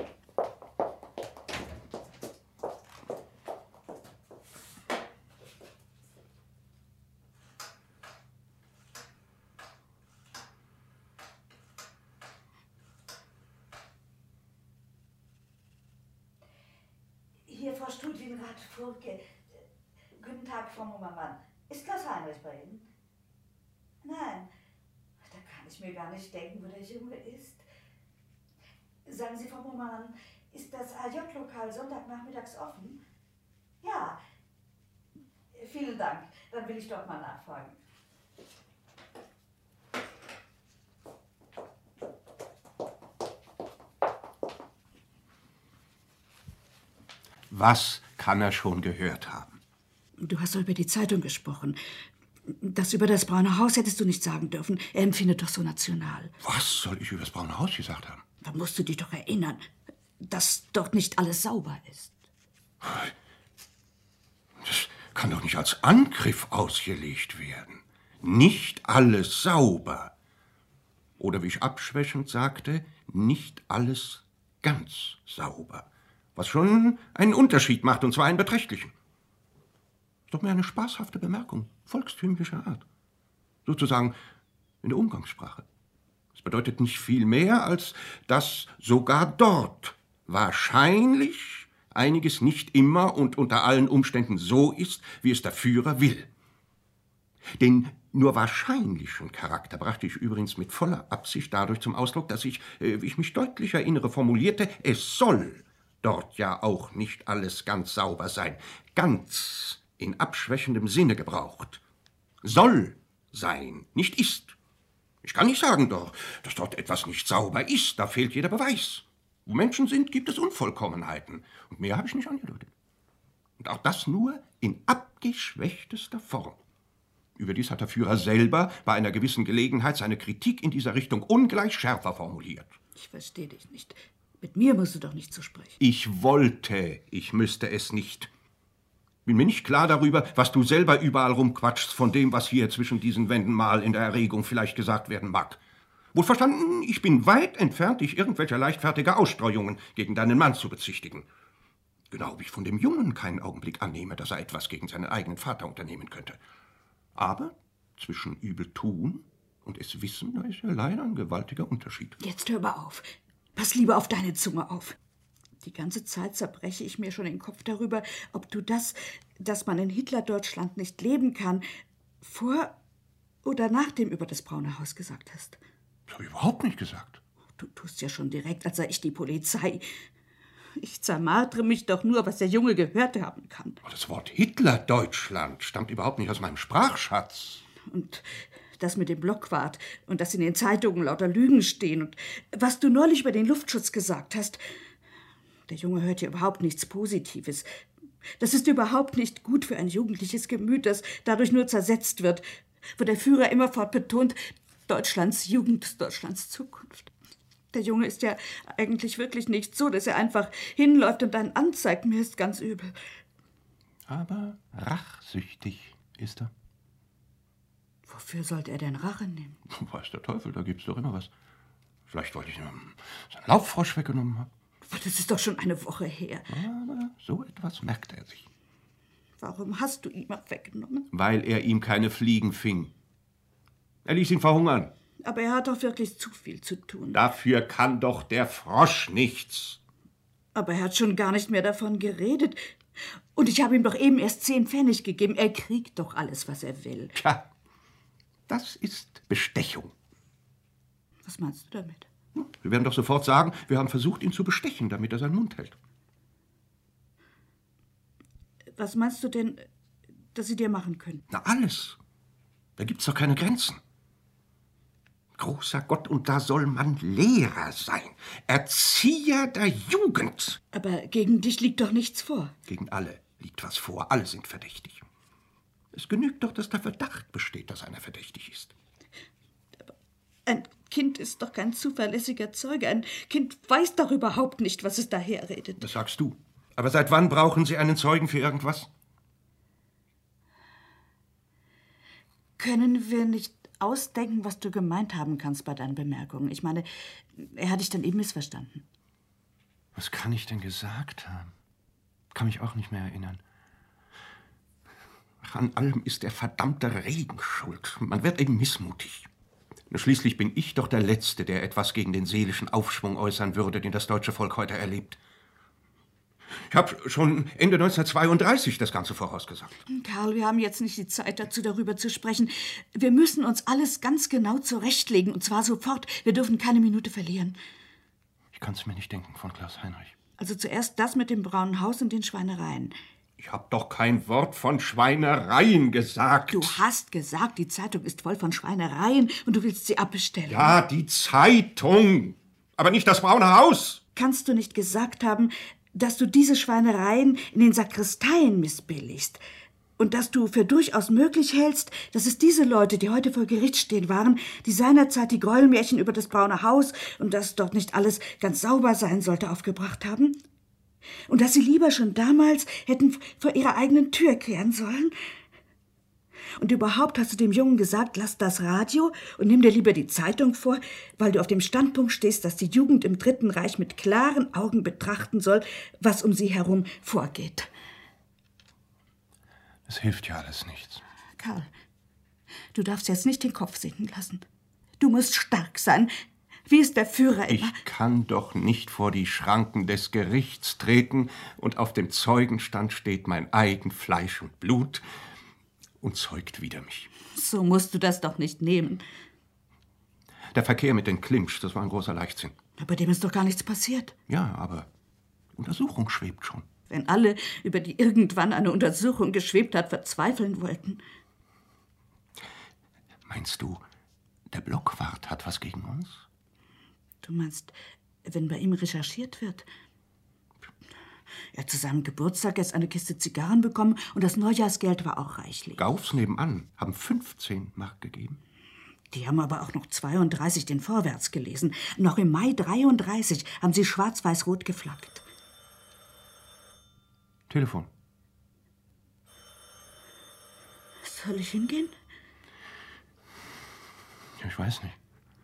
Hier, Frau Studienrat-Furke. Guten Tag, Frau Mummermann. Ist Klaus Heinrich bei Ihnen? Nein. Da kann ich mir gar nicht denken, wo der Junge ist. Sagen Sie, Frau Mummermann, ist das A J-Lokal Sonntagnachmittags offen? Ja. Vielen Dank. Dann will ich doch mal nachfragen. Was kann er schon gehört haben? Du hast doch über die Zeitung gesprochen. Das über das Braune Haus hättest du nicht sagen dürfen. Er empfindet doch so national. Was soll ich über das Braune Haus gesagt haben? Da musst du dich doch erinnern, dass dort nicht alles sauber ist. Das kann doch nicht als Angriff ausgelegt werden. Nicht alles sauber. Oder wie ich abschwächend sagte, nicht alles ganz sauber. Was schon einen Unterschied macht, und zwar einen beträchtlichen. Ist doch mehr eine spaßhafte Bemerkung, volkstümlicher Art. Sozusagen in der Umgangssprache. Es bedeutet nicht viel mehr, als dass sogar dort wahrscheinlich einiges nicht immer und unter allen Umständen so ist, wie es der Führer will. Den nur wahrscheinlichen Charakter brachte ich übrigens mit voller Absicht dadurch zum Ausdruck, dass ich, wie ich mich deutlich erinnere, formulierte, es soll dort ja auch nicht alles ganz sauber sein. Ganz in abschwächendem Sinne gebraucht. Soll sein, nicht ist. Ich kann nicht sagen doch, dass dort etwas nicht sauber ist. Da fehlt jeder Beweis. Wo Menschen sind, gibt es Unvollkommenheiten. Und mehr habe ich nicht angedeutet. Und auch das nur in abgeschwächtester Form. Überdies hat der Führer selber bei einer gewissen Gelegenheit seine Kritik in dieser Richtung ungleich schärfer formuliert. Ich verstehe dich nicht. Mit mir musst du doch nicht so sprechen. Ich wollte, ich müsste es nicht. Bin mir nicht klar darüber, was du selber überall rumquatschst von dem, was hier zwischen diesen Wänden mal in der Erregung vielleicht gesagt werden mag. Wohl verstanden, ich bin weit entfernt, dich irgendwelcher leichtfertiger Ausstreuungen gegen deinen Mann zu bezichtigen. Genau wie ich von dem Jungen keinen Augenblick annehme, dass er etwas gegen seinen eigenen Vater unternehmen könnte. Aber zwischen übel tun und es wissen, da ist ja leider ein gewaltiger Unterschied. Jetzt hör mal auf. Pass lieber auf deine Zunge auf. Die ganze Zeit zerbreche ich mir schon den Kopf darüber, ob du das, dass man in Hitler-Deutschland nicht leben kann, vor oder nach dem über das Braune Haus gesagt hast. Das habe ich überhaupt nicht gesagt. Du tust ja schon direkt, als sei ich die Polizei. Ich zermartere mich doch nur, was der Junge gehört haben kann. Das Wort Hitler-Deutschland stammt überhaupt nicht aus meinem Sprachschatz. Und das mit dem Blockwart und dass in den Zeitungen lauter Lügen stehen und was du neulich über den Luftschutz gesagt hast. Der Junge hört ja überhaupt nichts Positives. Das ist überhaupt nicht gut für ein jugendliches Gemüt, das dadurch nur zersetzt wird, wo der Führer immerfort betont, Deutschlands Jugend ist Deutschlands Zukunft. Der Junge ist ja eigentlich wirklich nicht so, dass er einfach hinläuft und einen anzeigt. Mir ist ganz übel. Aber rachsüchtig ist er. Wofür sollte er denn Rache nehmen? Weiß der Teufel, da gibt's doch immer was. Vielleicht, weil ich ihm seinen Lauffrosch weggenommen habe. Das ist doch schon eine Woche her. Aber so etwas merkt er sich. Warum hast du ihn auch weggenommen? Weil er ihm keine Fliegen fing. Er ließ ihn verhungern. Aber er hat doch wirklich zu viel zu tun. Dafür kann doch der Frosch nichts. Aber er hat schon gar nicht mehr davon geredet. Und ich habe ihm doch eben erst zehn Pfennig gegeben. Er kriegt doch alles, was er will. Tja, das ist Bestechung. Was meinst du damit? Wir werden doch sofort sagen, wir haben versucht, ihn zu bestechen, damit er seinen Mund hält. Was meinst du denn, dass sie dir machen können? Na, alles. Da gibt's doch keine Grenzen. Großer Gott, und da soll man Lehrer sein. Erzieher der Jugend. Aber gegen dich liegt doch nichts vor. Gegen alle liegt was vor. Alle sind verdächtig. Es genügt doch, dass der Verdacht besteht, dass einer verdächtig ist. Ein Kind ist doch kein zuverlässiger Zeuge. Ein Kind weiß doch überhaupt nicht, was es daherredet. Das sagst du. Aber seit wann brauchen Sie einen Zeugen für irgendwas? Können wir nicht ausdenken, was du gemeint haben kannst bei deinen Bemerkungen? Ich meine, er hat dich dann eben missverstanden. Was kann ich denn gesagt haben? Kann mich auch nicht mehr erinnern. Ach, an allem ist der verdammte Regen schuld. Man wird eben missmutig. Schließlich bin ich doch der Letzte, der etwas gegen den seelischen Aufschwung äußern würde, den das deutsche Volk heute erlebt. Ich habe schon Ende neunzehnhundertzweiunddreißig das Ganze vorausgesagt. Karl, wir haben jetzt nicht die Zeit dazu, darüber zu sprechen. Wir müssen uns alles ganz genau zurechtlegen, und zwar sofort. Wir dürfen keine Minute verlieren. Ich kann es mir nicht denken von Klaus Heinrich. Also zuerst das mit dem braunen Haus und den Schweinereien. Ich habe doch kein Wort von Schweinereien gesagt. Du hast gesagt, die Zeitung ist voll von Schweinereien und du willst sie abbestellen. Ja, die Zeitung, aber nicht das braune Haus. Kannst du nicht gesagt haben, dass du diese Schweinereien in den Sakristeien missbilligst und dass du für durchaus möglich hältst, dass es diese Leute, die heute vor Gericht stehen, waren, die seinerzeit die Gräuelmärchen über das braune Haus und dass dort nicht alles ganz sauber sein sollte, aufgebracht haben? Und dass sie lieber schon damals hätten vor ihrer eigenen Tür kehren sollen? Und überhaupt hast du dem Jungen gesagt, lass das Radio und nimm dir lieber die Zeitung vor, weil du auf dem Standpunkt stehst, dass die Jugend im Dritten Reich mit klaren Augen betrachten soll, was um sie herum vorgeht. Es hilft ja alles nichts. Karl, du darfst jetzt nicht den Kopf sinken lassen. Du musst stark sein, wie es der Führer immer... Ich kann doch nicht vor die Schranken des Gerichts treten und auf dem Zeugenstand steht mein eigen Fleisch und Blut und zeugt wider mich. So musst du das doch nicht nehmen. Der Verkehr mit den Klimsch, das war ein großer Leichtsinn. Aber dem ist doch gar nichts passiert. Ja, aber Untersuchung schwebt schon. Wenn alle, über die irgendwann eine Untersuchung geschwebt hat, verzweifeln wollten. Meinst du, der Blockwart hat was gegen uns? Du meinst, wenn bei ihm recherchiert wird? Er hat zu seinem Geburtstag erst eine Kiste Zigarren bekommen und das Neujahrsgeld war auch reichlich. Gaufs nebenan haben fünfzehn Mark gegeben. Die haben aber auch noch zweiunddreißig den Vorwärts gelesen. Noch im Mai dreiunddreißig haben sie schwarz-weiß-rot geflaggt. Telefon. Soll ich hingehen? Ich weiß nicht.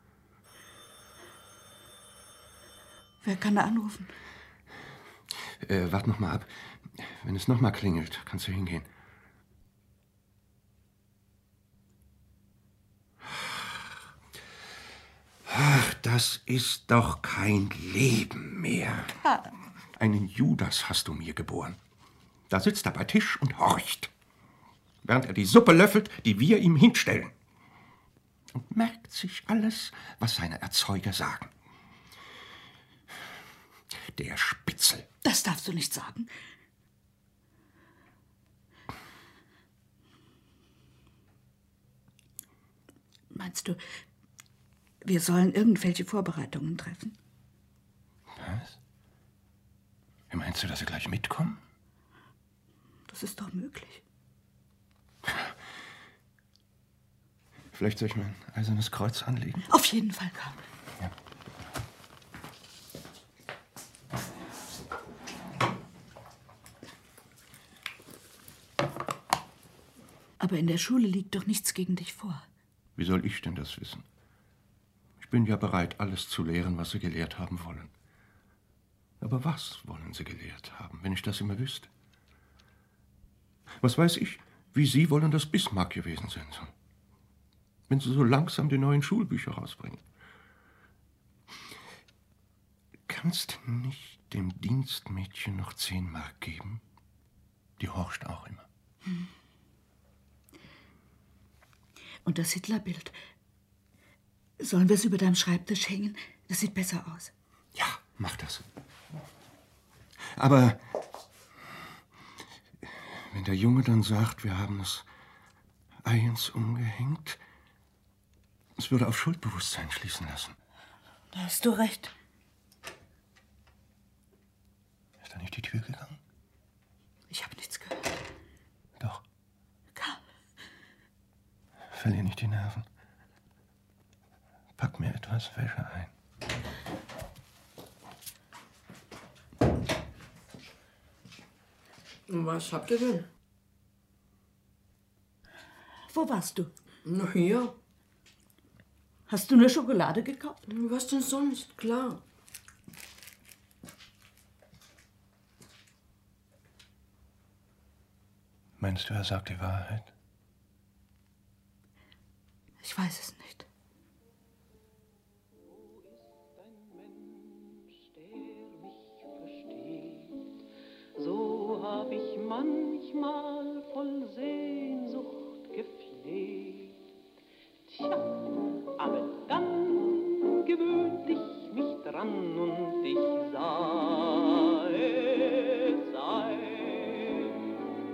Wer kann da anrufen? Äh, wart noch mal ab. Wenn es noch mal klingelt, kannst du hingehen. Ach, das ist doch kein Leben mehr. Einen Judas hast du mir geboren. Da sitzt er bei Tisch und horcht, während er die Suppe löffelt, die wir ihm hinstellen. Und merkt sich alles, was seine Erzeuger sagen. Der Spitzel. Das darfst du nicht sagen. Meinst du, wir sollen irgendwelche Vorbereitungen treffen? Was? Wie meinst du, dass sie gleich mitkommen? Das ist doch möglich. Vielleicht soll ich mein eisernes Kreuz anlegen? Auf jeden Fall, Karl. Ja. Aber in der Schule liegt doch nichts gegen dich vor. Wie soll ich denn das wissen? Ich bin ja bereit, alles zu lehren, was Sie gelehrt haben wollen. Aber was wollen Sie gelehrt haben, wenn ich das immer wüsste? Was weiß ich, wie Sie wollen, dass Bismarck gewesen sein soll? Wenn Sie so langsam die neuen Schulbücher rausbringen. Kannst du nicht dem Dienstmädchen noch zehn Mark geben? Die horcht auch immer. Hm. Und das Hitlerbild. Sollen wir es über deinem Schreibtisch hängen? Das sieht besser aus. Ja, mach das. Aber wenn der Junge dann sagt, wir haben es eigens umgehängt, es würde auf Schuldbewusstsein schließen lassen. Da hast du recht. Ist da nicht die Tür gegangen? Ich habe nichts gehört. Doch. Karl. Verlier nicht die Nerven. Pack mir etwas Wäsche ein. Was habt ihr denn? Wo warst du? Na hier. Hast du eine Schokolade gekauft? Was denn sonst? Klar. Meinst du, er sagt die Wahrheit? Ich weiß es nicht. So hab ich manchmal voll Sehnsucht gefleht. Tja, aber dann gewöhnt ich mich dran und ich sah es ein.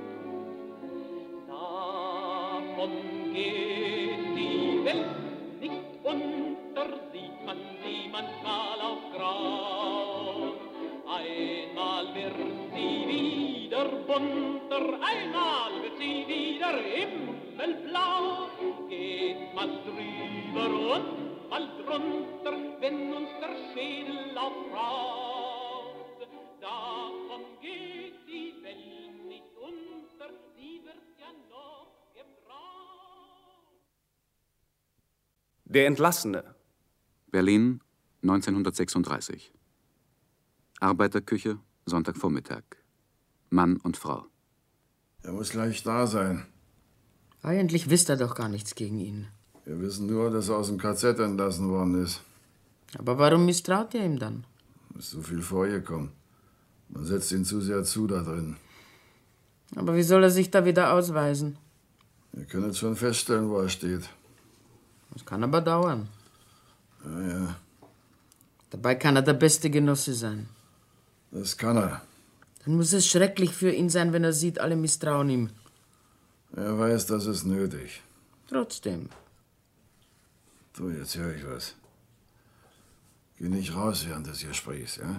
Davon geht die Welt nicht unter, sieht man sie manchmal auf Grau. Einmal wird sie wieder bunter, einmal wird sie wieder himmelblau. Geht mal drüber und mal drunter, wenn uns der Schädel aufraut. Davon geht die Welt nicht unter, sie wird ja noch gebraucht. Der Entlassene. Berlin, neunzehnhundertsechsunddreißig. Arbeiterküche, Sonntagvormittag. Mann und Frau. Er muss gleich da sein. Eigentlich wisst er doch gar nichts gegen ihn. Wir wissen nur, dass er aus dem K Z entlassen worden ist. Aber warum misstraut ihr ihm dann? Ist so viel vorgekommen. Man setzt ihn zu sehr zu da drin. Aber wie soll er sich da wieder ausweisen? Wir können jetzt schon feststellen, wo er steht. Das kann aber dauern. Ja, ja. Dabei kann er der beste Genosse sein. Das kann er. Dann muss es schrecklich für ihn sein, wenn er sieht, alle misstrauen ihm. Er weiß, das ist nötig. Trotzdem. Du, jetzt höre ich was. Geh nicht raus während des Gesprächs, ja?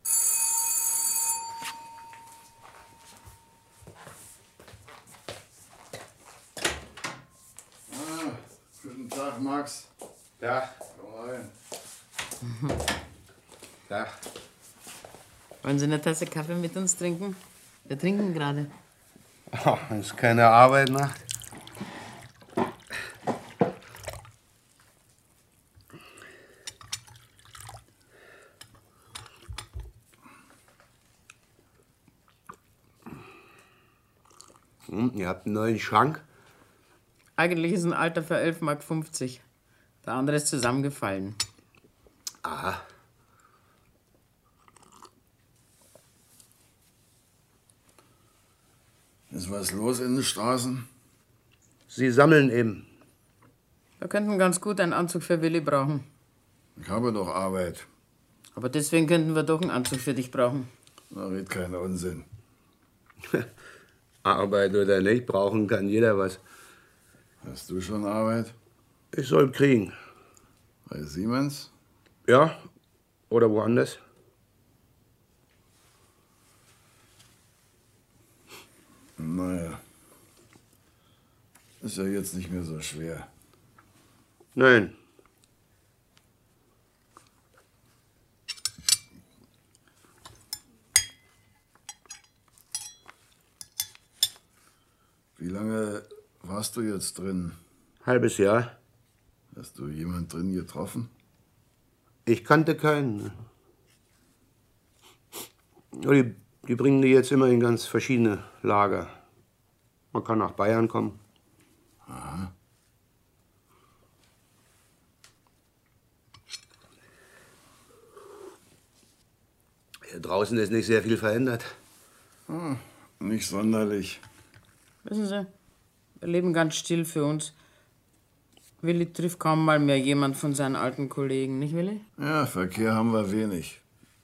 Ah, guten Tag, Max. Ja. Komm rein. Ja. Wollen Sie eine Tasse Kaffee mit uns trinken? Wir trinken gerade. Oh, wenn es keine Arbeit macht. Hm, ihr habt einen neuen Schrank? Eigentlich ist ein alter für elf Mark fünfzig. Der andere ist zusammengefallen. Aha. Ist was los in den Straßen? Sie sammeln eben. Wir könnten ganz gut einen Anzug für Willi brauchen. Ich habe doch Arbeit. Aber deswegen könnten wir doch einen Anzug für dich brauchen. Na, red keinen Unsinn. Arbeit oder nicht, brauchen kann jeder was. Hast du schon Arbeit? Ich soll kriegen. Bei Siemens? Ja, oder woanders. Naja. Ist ja jetzt nicht mehr so schwer. Nein. Wie lange warst du jetzt drin? Halbes Jahr. Hast du jemand drin getroffen? Ich kannte keinen. Die, die bringen die jetzt immer in ganz verschiedene Lager. Man kann nach Bayern kommen. Aha. Hier draußen ist nicht sehr viel verändert. Hm, nicht sonderlich. Wissen Sie, wir leben ganz still für uns. Willi trifft kaum mal mehr jemand von seinen alten Kollegen, nicht Willi? Ja, Verkehr haben wir wenig.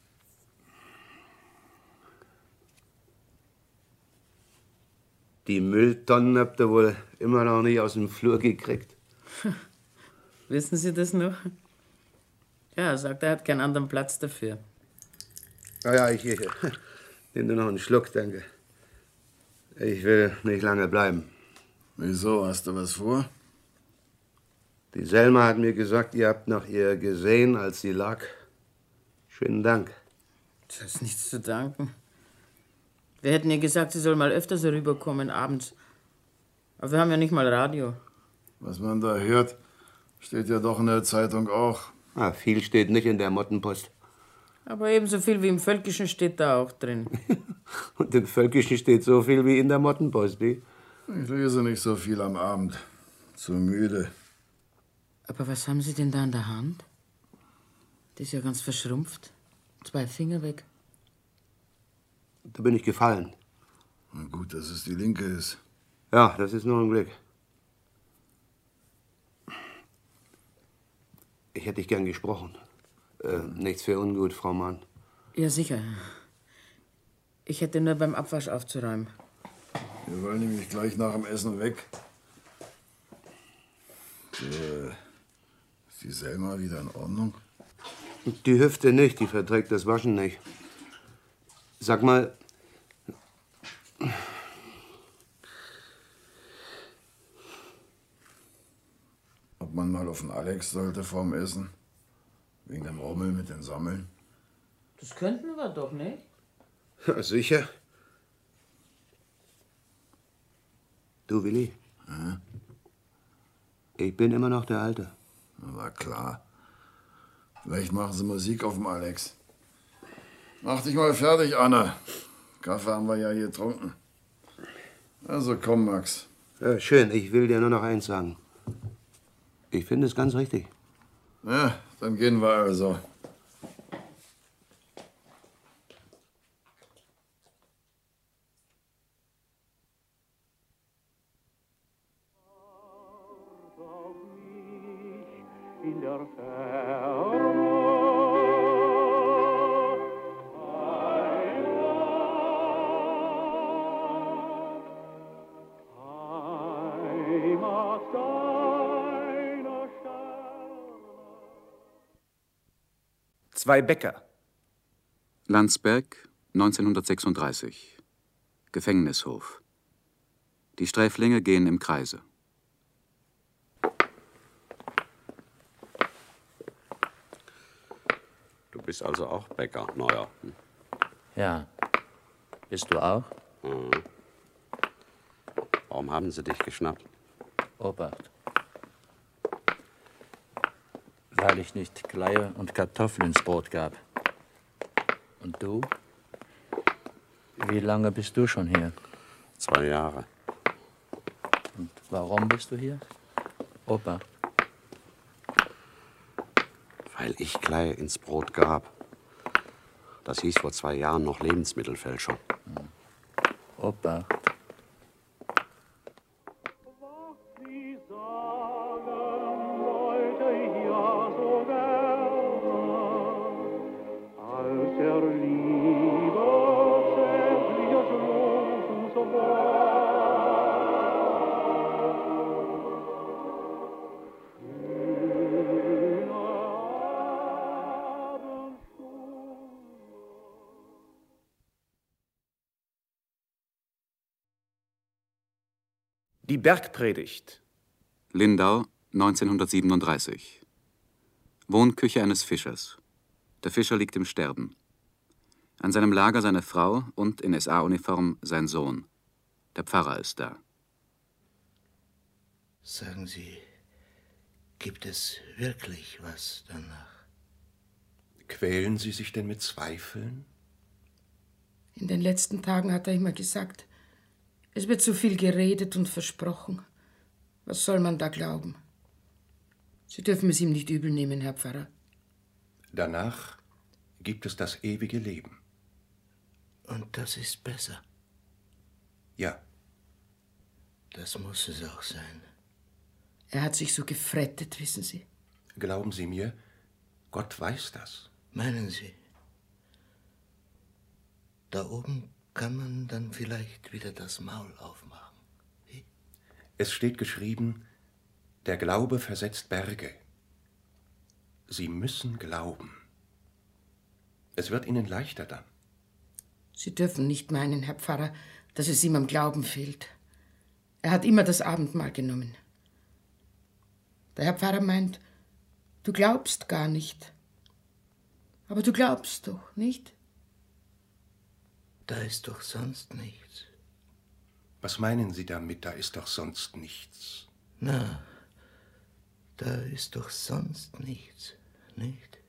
Die Mülltonnen habt ihr wohl immer noch nicht aus dem Flur gekriegt. Wissen Sie das noch? Ja, er sagt, er hat keinen anderen Platz dafür. Ja, ja, ich, ich nehme noch einen Schluck, danke. Ich will nicht lange bleiben. Wieso? Hast du was vor? Die Selma hat mir gesagt, ihr habt nach ihr gesehen, als sie lag. Schönen Dank. Das ist nichts zu danken. Wir hätten ihr gesagt, sie soll mal öfters rüberkommen, abends. Aber wir haben ja nicht mal Radio. Was man da hört, steht ja doch in der Zeitung auch. Ah, viel steht nicht in der Mottenpost. Aber ebenso viel wie im Völkischen steht da auch drin. Und im Völkischen steht so viel wie in der Mottenpost, wie? Ich lese nicht so viel am Abend. Zu müde. Aber was haben Sie denn da in der Hand? Die ist ja ganz verschrumpft. Zwei Finger weg. Da bin ich gefallen. Na gut, dass es die linke ist. Ja, das ist nur ein Glück. Ich hätte dich gern gesprochen. Äh, nichts für ungut, Frau Mann. Ja, sicher. Ich hätte nur beim Abwasch aufzuräumen. Wir wollen nämlich gleich nach dem Essen weg. Äh, ist die Selma wieder in Ordnung? Die Hüfte nicht, die verträgt das Waschen nicht. Sag mal... Ob man mal auf den Alex sollte vorm Essen? Wegen dem Rummel mit den Sammeln? Das könnten wir doch, nicht? Ja, sicher. Du, Willi. Ja? Ich bin immer noch der Alte. Na, war klar. Vielleicht machen sie Musik auf dem Alex. Mach dich mal fertig, Anna. Kaffee haben wir ja hier getrunken. Also komm, Max. Ja, schön. Ich will dir nur noch eins sagen. Ich finde es ganz richtig. Ja, dann gehen wir also. In der Zwei Bäcker. Landsberg, neunzehnhundertsechsunddreißig. Gefängnishof. Die Sträflinge gehen im Kreise. Du bist also auch Bäcker, Neuer. Hm? Ja. Bist du auch? Mhm. Warum haben sie dich geschnappt? Obacht. Weil ich nicht Kleie und Kartoffeln ins Brot gab. Und du? Wie lange bist du schon hier? Zwei Jahre. Und warum bist du hier? Obacht. Weil ich Kleie ins Brot gab. Das hieß vor zwei Jahren noch Lebensmittelfälschung. Obacht. Die Bergpredigt. Lindau, neunzehnhundertsiebenunddreißig. Wohnküche eines Fischers. Der Fischer liegt im Sterben. An seinem Lager seine Frau und in S A-Uniform sein Sohn. Der Pfarrer ist da. Sagen Sie, gibt es wirklich was danach? Quälen Sie sich denn mit Zweifeln? In den letzten Tagen hat er immer gesagt, es wird zu viel geredet und versprochen. Was soll man da glauben? Sie dürfen es ihm nicht übel nehmen, Herr Pfarrer. Danach gibt es das ewige Leben. Und das ist besser. Ja. Das muss es auch sein. Er hat sich so gefrettet, wissen Sie. Glauben Sie mir, Gott weiß das. Meinen Sie? Da oben kann man dann vielleicht wieder das Maul aufmachen. Wie? Es steht geschrieben, der Glaube versetzt Berge. Sie müssen glauben. Es wird Ihnen leichter dann. Sie dürfen nicht meinen, Herr Pfarrer, dass es ihm am Glauben fehlt. Er hat immer das Abendmahl genommen. Der Herr Pfarrer meint, du glaubst gar nicht. Aber du glaubst doch, nicht? Da ist doch sonst nichts. Was meinen Sie damit, da ist doch sonst nichts? Na, da ist doch sonst nichts, nicht?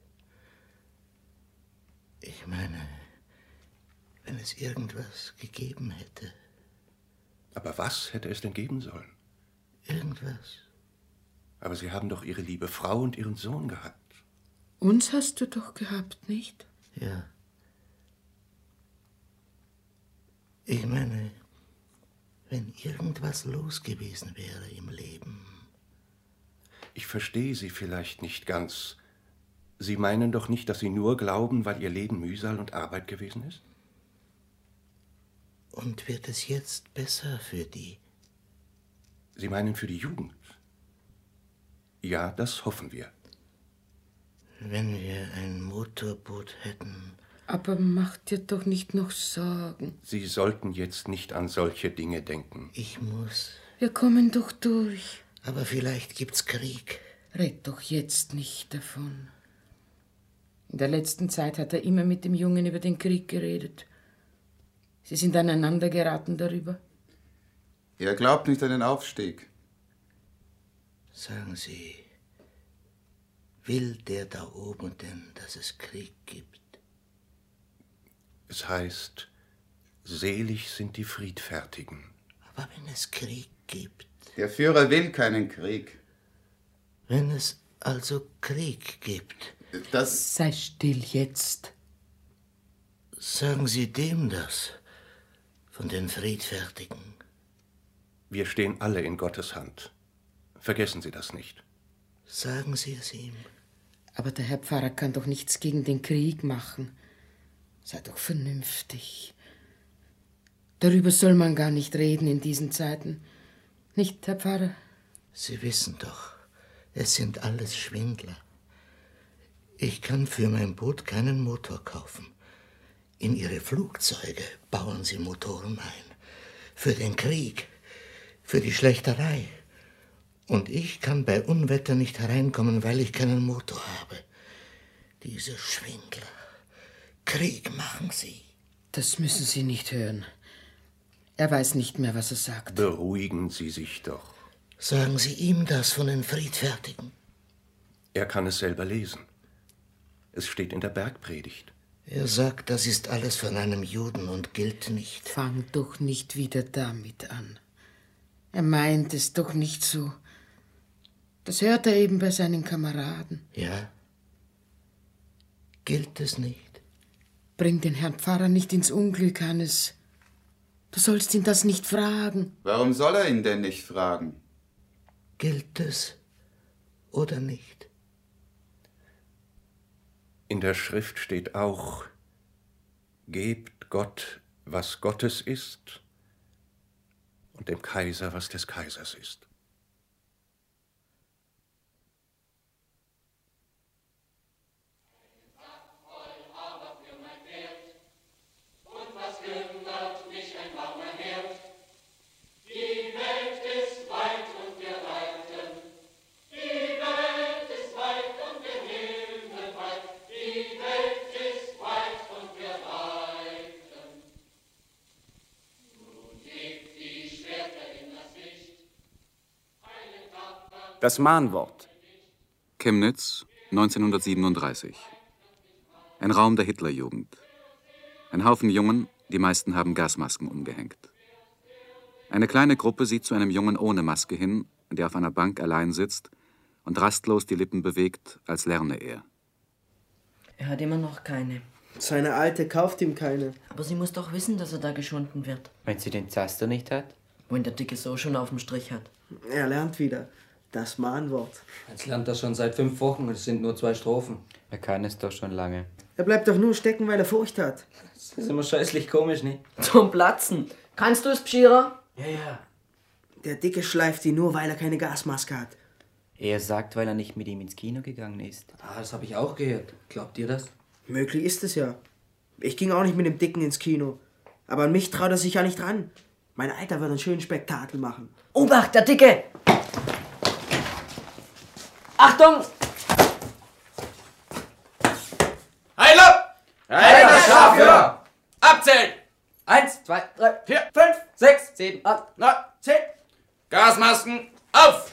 Ich meine, wenn es irgendwas gegeben hätte. Aber was hätte es denn geben sollen? Irgendwas. Aber Sie haben doch Ihre liebe Frau und Ihren Sohn gehabt. Uns hast du doch gehabt, nicht? Ja. Ich meine, wenn irgendwas los gewesen wäre im Leben. Ich verstehe Sie vielleicht nicht ganz. Sie meinen doch nicht, dass Sie nur glauben, weil Ihr Leben Mühsal und Arbeit gewesen ist? Und wird es jetzt besser für die? Sie meinen für die Jugend? Ja, das hoffen wir. Wenn wir ein Motorboot hätten. Aber mach dir doch nicht noch Sorgen. Sie sollten jetzt nicht an solche Dinge denken. Ich muss. Wir kommen doch durch. Aber vielleicht gibt's Krieg. Red doch jetzt nicht davon. In der letzten Zeit hat er immer mit dem Jungen über den Krieg geredet. Sie sind aneinander geraten darüber. Er glaubt nicht an den Aufstieg. Sagen Sie, will der da oben denn, dass es Krieg gibt? Es heißt, selig sind die Friedfertigen. Aber wenn es Krieg gibt... Der Führer will keinen Krieg. Wenn es also Krieg gibt... Das... Sei still jetzt. Sagen Sie dem das, von den Friedfertigen. Wir stehen alle in Gottes Hand. Vergessen Sie das nicht. Sagen Sie es ihm. Aber der Herr Pfarrer kann doch nichts gegen den Krieg machen. Sei doch vernünftig. Darüber soll man gar nicht reden in diesen Zeiten. Nicht, Herr Pfarrer? Sie wissen doch, es sind alles Schwindler. Ich kann für mein Boot keinen Motor kaufen. In Ihre Flugzeuge bauen Sie Motoren ein. Für den Krieg, für die Schlächterei. Und ich kann bei Unwetter nicht hereinkommen, weil ich keinen Motor habe. Diese Schwindler. Krieg machen sie. Das müssen Sie nicht hören. Er weiß nicht mehr, was er sagt. Beruhigen Sie sich doch. Sagen Sie ihm das von den Friedfertigen. Er kann es selber lesen. Es steht in der Bergpredigt. Er sagt, das ist alles von einem Juden und gilt nicht. Fang doch nicht wieder damit an. Er meint es doch nicht so. Das hört er eben bei seinen Kameraden. Ja? Gilt es nicht? Bring den Herrn Pfarrer nicht ins Unglück, Hannes. Du sollst ihn das nicht fragen. Warum soll er ihn denn nicht fragen? Gilt es oder nicht? In der Schrift steht auch, gebt Gott, was Gottes ist, und dem Kaiser, was des Kaisers ist. Das Mahnwort. Chemnitz, neunzehnhundertsiebenunddreißig. Ein Raum der Hitlerjugend. Ein Haufen Jungen, die meisten haben Gasmasken umgehängt. Eine kleine Gruppe sieht zu einem Jungen ohne Maske hin, der auf einer Bank allein sitzt und rastlos die Lippen bewegt, als lerne er. Er hat immer noch keine. Seine Alte kauft ihm keine. Aber sie muss doch wissen, dass er da geschunden wird. Wenn sie den Zaster nicht hat? Wenn der Dicke so schon auf dem Strich hat. Er lernt wieder. Das Mahnwort. Jetzt lernt er schon seit fünf Wochen und es sind nur zwei Strophen. Er kann es doch schon lange. Er bleibt doch nur stecken, weil er Furcht hat. Das ist immer scheußlich komisch, nicht? Zum Platzen. Kannst du es, Pschierer? Ja, ja. Der Dicke schleift ihn nur, weil er keine Gasmaske hat. Er sagt, weil er nicht mit ihm ins Kino gegangen ist. Ah, das habe ich auch gehört. Glaubt ihr das? Möglich ist es ja. Ich ging auch nicht mit dem Dicken ins Kino. Aber an mich traut er sich ja nicht ran. Mein Alter wird einen schönen Spektakel machen. Obacht, der Dicke! Achtung! Heile! Heile, Scharführer! Abzählen! Eins, zwei, drei, vier, fünf, sechs, sieben, acht, neun, zehn. Gasmasken, auf!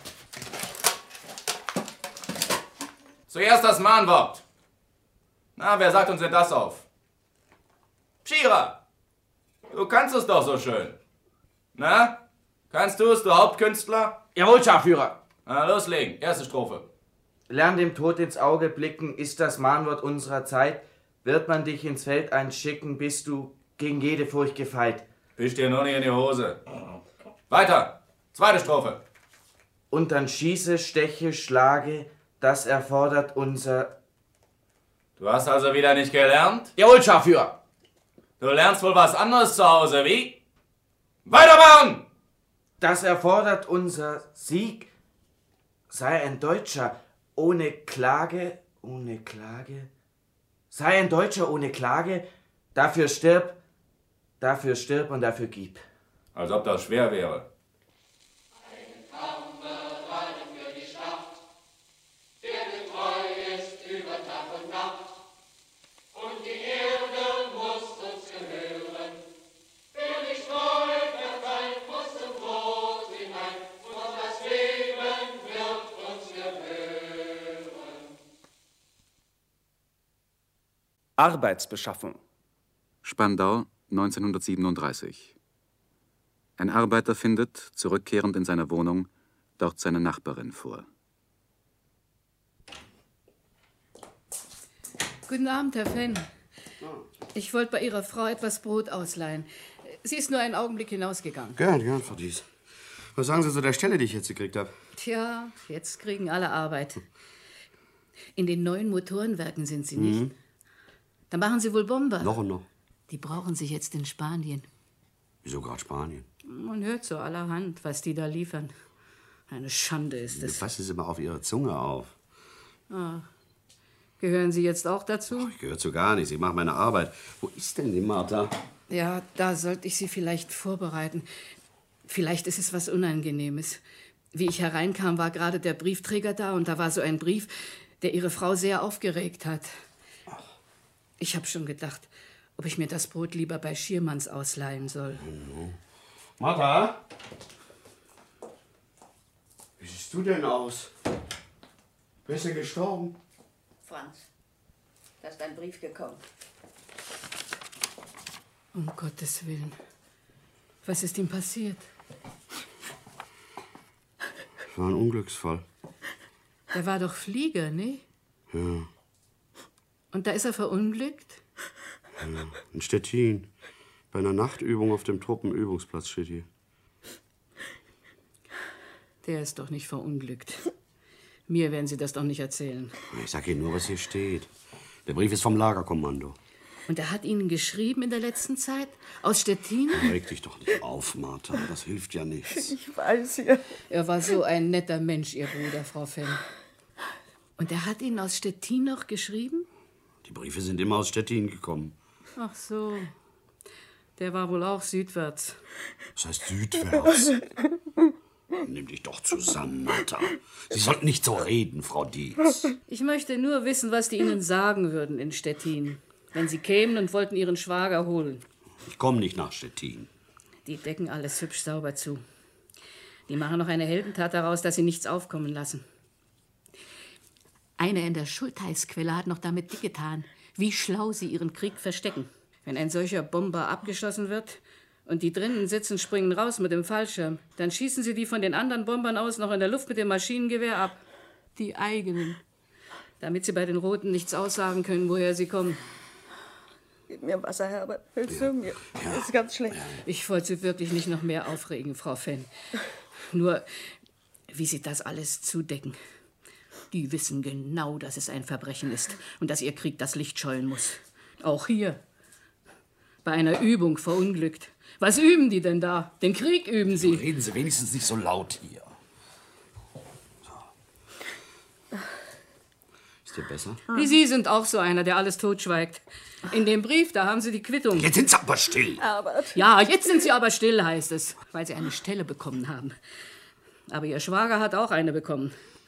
Zuerst das Mahnwort. Na, wer sagt uns denn das auf? Pschira! Du kannst es doch so schön. Na? Kannst du es, du Hauptkünstler? Jawohl, Scharführer. Na, loslegen. Erste Strophe. Lern dem Tod ins Auge blicken, ist das Mahnwort unserer Zeit. Wird man dich ins Feld einschicken, bist du gegen jede Furcht gefeit. Fisch dir nur nicht in die Hose. Weiter. Zweite Strophe. Und dann schieße, steche, schlage, das erfordert unser... Du hast also wieder nicht gelernt? Jawohl, Scharführer. Du lernst wohl was anderes zu Hause, wie? Weitermachen! Das erfordert unser Sieg. Sei ein Deutscher ohne Klage, ohne Klage. Sei ein Deutscher ohne Klage, dafür stirb, dafür stirb und dafür gib. Als ob das schwer wäre. Arbeitsbeschaffung. Spandau, neunzehnhundertsiebenunddreißig. Ein Arbeiter findet, zurückkehrend in seiner Wohnung, dort seine Nachbarin vor. Guten Abend, Herr Fenn. Ich wollte bei Ihrer Frau etwas Brot ausleihen. Sie ist nur einen Augenblick hinausgegangen. Gern, gern, Frau Dies. Was sagen Sie zu der Stelle, die ich jetzt gekriegt habe? Tja, jetzt kriegen alle Arbeit. In den neuen Motorenwerken sind Sie nicht. Mhm. Da machen Sie wohl Bomber. Noch und noch. Die brauchen Sie jetzt in Spanien. Wieso gerade Spanien? Man hört so allerhand, was die da liefern. Eine Schande ist es. Passen Sie mal auf Ihre Zunge auf. Ah. Gehören Sie jetzt auch dazu? Ich gehöre zu gar nichts. Ich mache meine Arbeit. Wo ist denn die Martha? Ja, da sollte ich Sie vielleicht vorbereiten. Vielleicht ist es was Unangenehmes. Wie ich hereinkam, war gerade der Briefträger da und da war so ein Brief, der Ihre Frau sehr aufgeregt hat. Ich habe schon gedacht, ob ich mir das Brot lieber bei Schiermanns ausleihen soll. Martha? Wie siehst du denn aus? Wer ist denn gestorben? Franz, da ist ein Brief gekommen. Um Gottes Willen. Was ist ihm passiert? Es war ein Unglücksfall. Der war doch Flieger, ne? Ja, Und da ist er verunglückt? ja. In Stettin. Bei einer Nachtübung auf dem Truppenübungsplatz steht hier. Der ist doch nicht verunglückt. Mir werden Sie das doch nicht erzählen. Ich sag Ihnen nur, was hier steht. Der Brief ist vom Lagerkommando. Und er hat Ihnen geschrieben in der letzten Zeit? Aus Stettin? Reg dich doch nicht auf, Martha. Das hilft ja nichts. Ich weiß ja. Er war so ein netter Mensch, Ihr Bruder, Frau Fenn. Und er hat Ihnen aus Stettin noch geschrieben? Die Briefe sind immer aus Stettin gekommen. Ach so. Der war wohl auch südwärts. Das heißt südwärts. Nimm dich doch zusammen, Martha. Sie sollten nicht so reden, Frau Dietz. Ich möchte nur wissen, was die Ihnen sagen würden in Stettin, wenn Sie kämen und wollten Ihren Schwager holen. Ich komme nicht nach Stettin. Die decken alles hübsch sauber zu. Die machen noch eine Heldentat daraus, dass sie nichts aufkommen lassen. Einer in der Schultheißquelle hat noch damit dick getan, wie schlau sie ihren Krieg verstecken. Wenn ein solcher Bomber abgeschossen wird und die drinnen sitzen, springen raus mit dem Fallschirm, dann schießen sie die von den anderen Bombern aus noch in der Luft mit dem Maschinengewehr ab. Die eigenen. Damit sie bei den Roten nichts aussagen können, woher sie kommen. Gib mir Wasser, Herbert. Hilfst du mir? Das ist ganz schlecht. Ich wollte Sie wirklich nicht noch mehr aufregen, Frau Fenn. Nur, wie Sie das alles zudecken. Die wissen genau, dass es ein Verbrechen ist und dass Ihr Krieg das Licht scheuen muss. Auch hier. Bei einer Übung verunglückt. Was üben die denn da? Den Krieg üben sie. Reden Sie wenigstens nicht so laut hier. So. Ist dir besser? Wie Sie sind auch so einer, der alles totschweigt. In dem Brief, da haben Sie die Quittung. Jetzt sind Sie aber still. Ja, jetzt sind Sie aber still, heißt es. Weil Sie eine Stelle bekommen haben. Aber Ihr Schwager hat auch eine bekommen.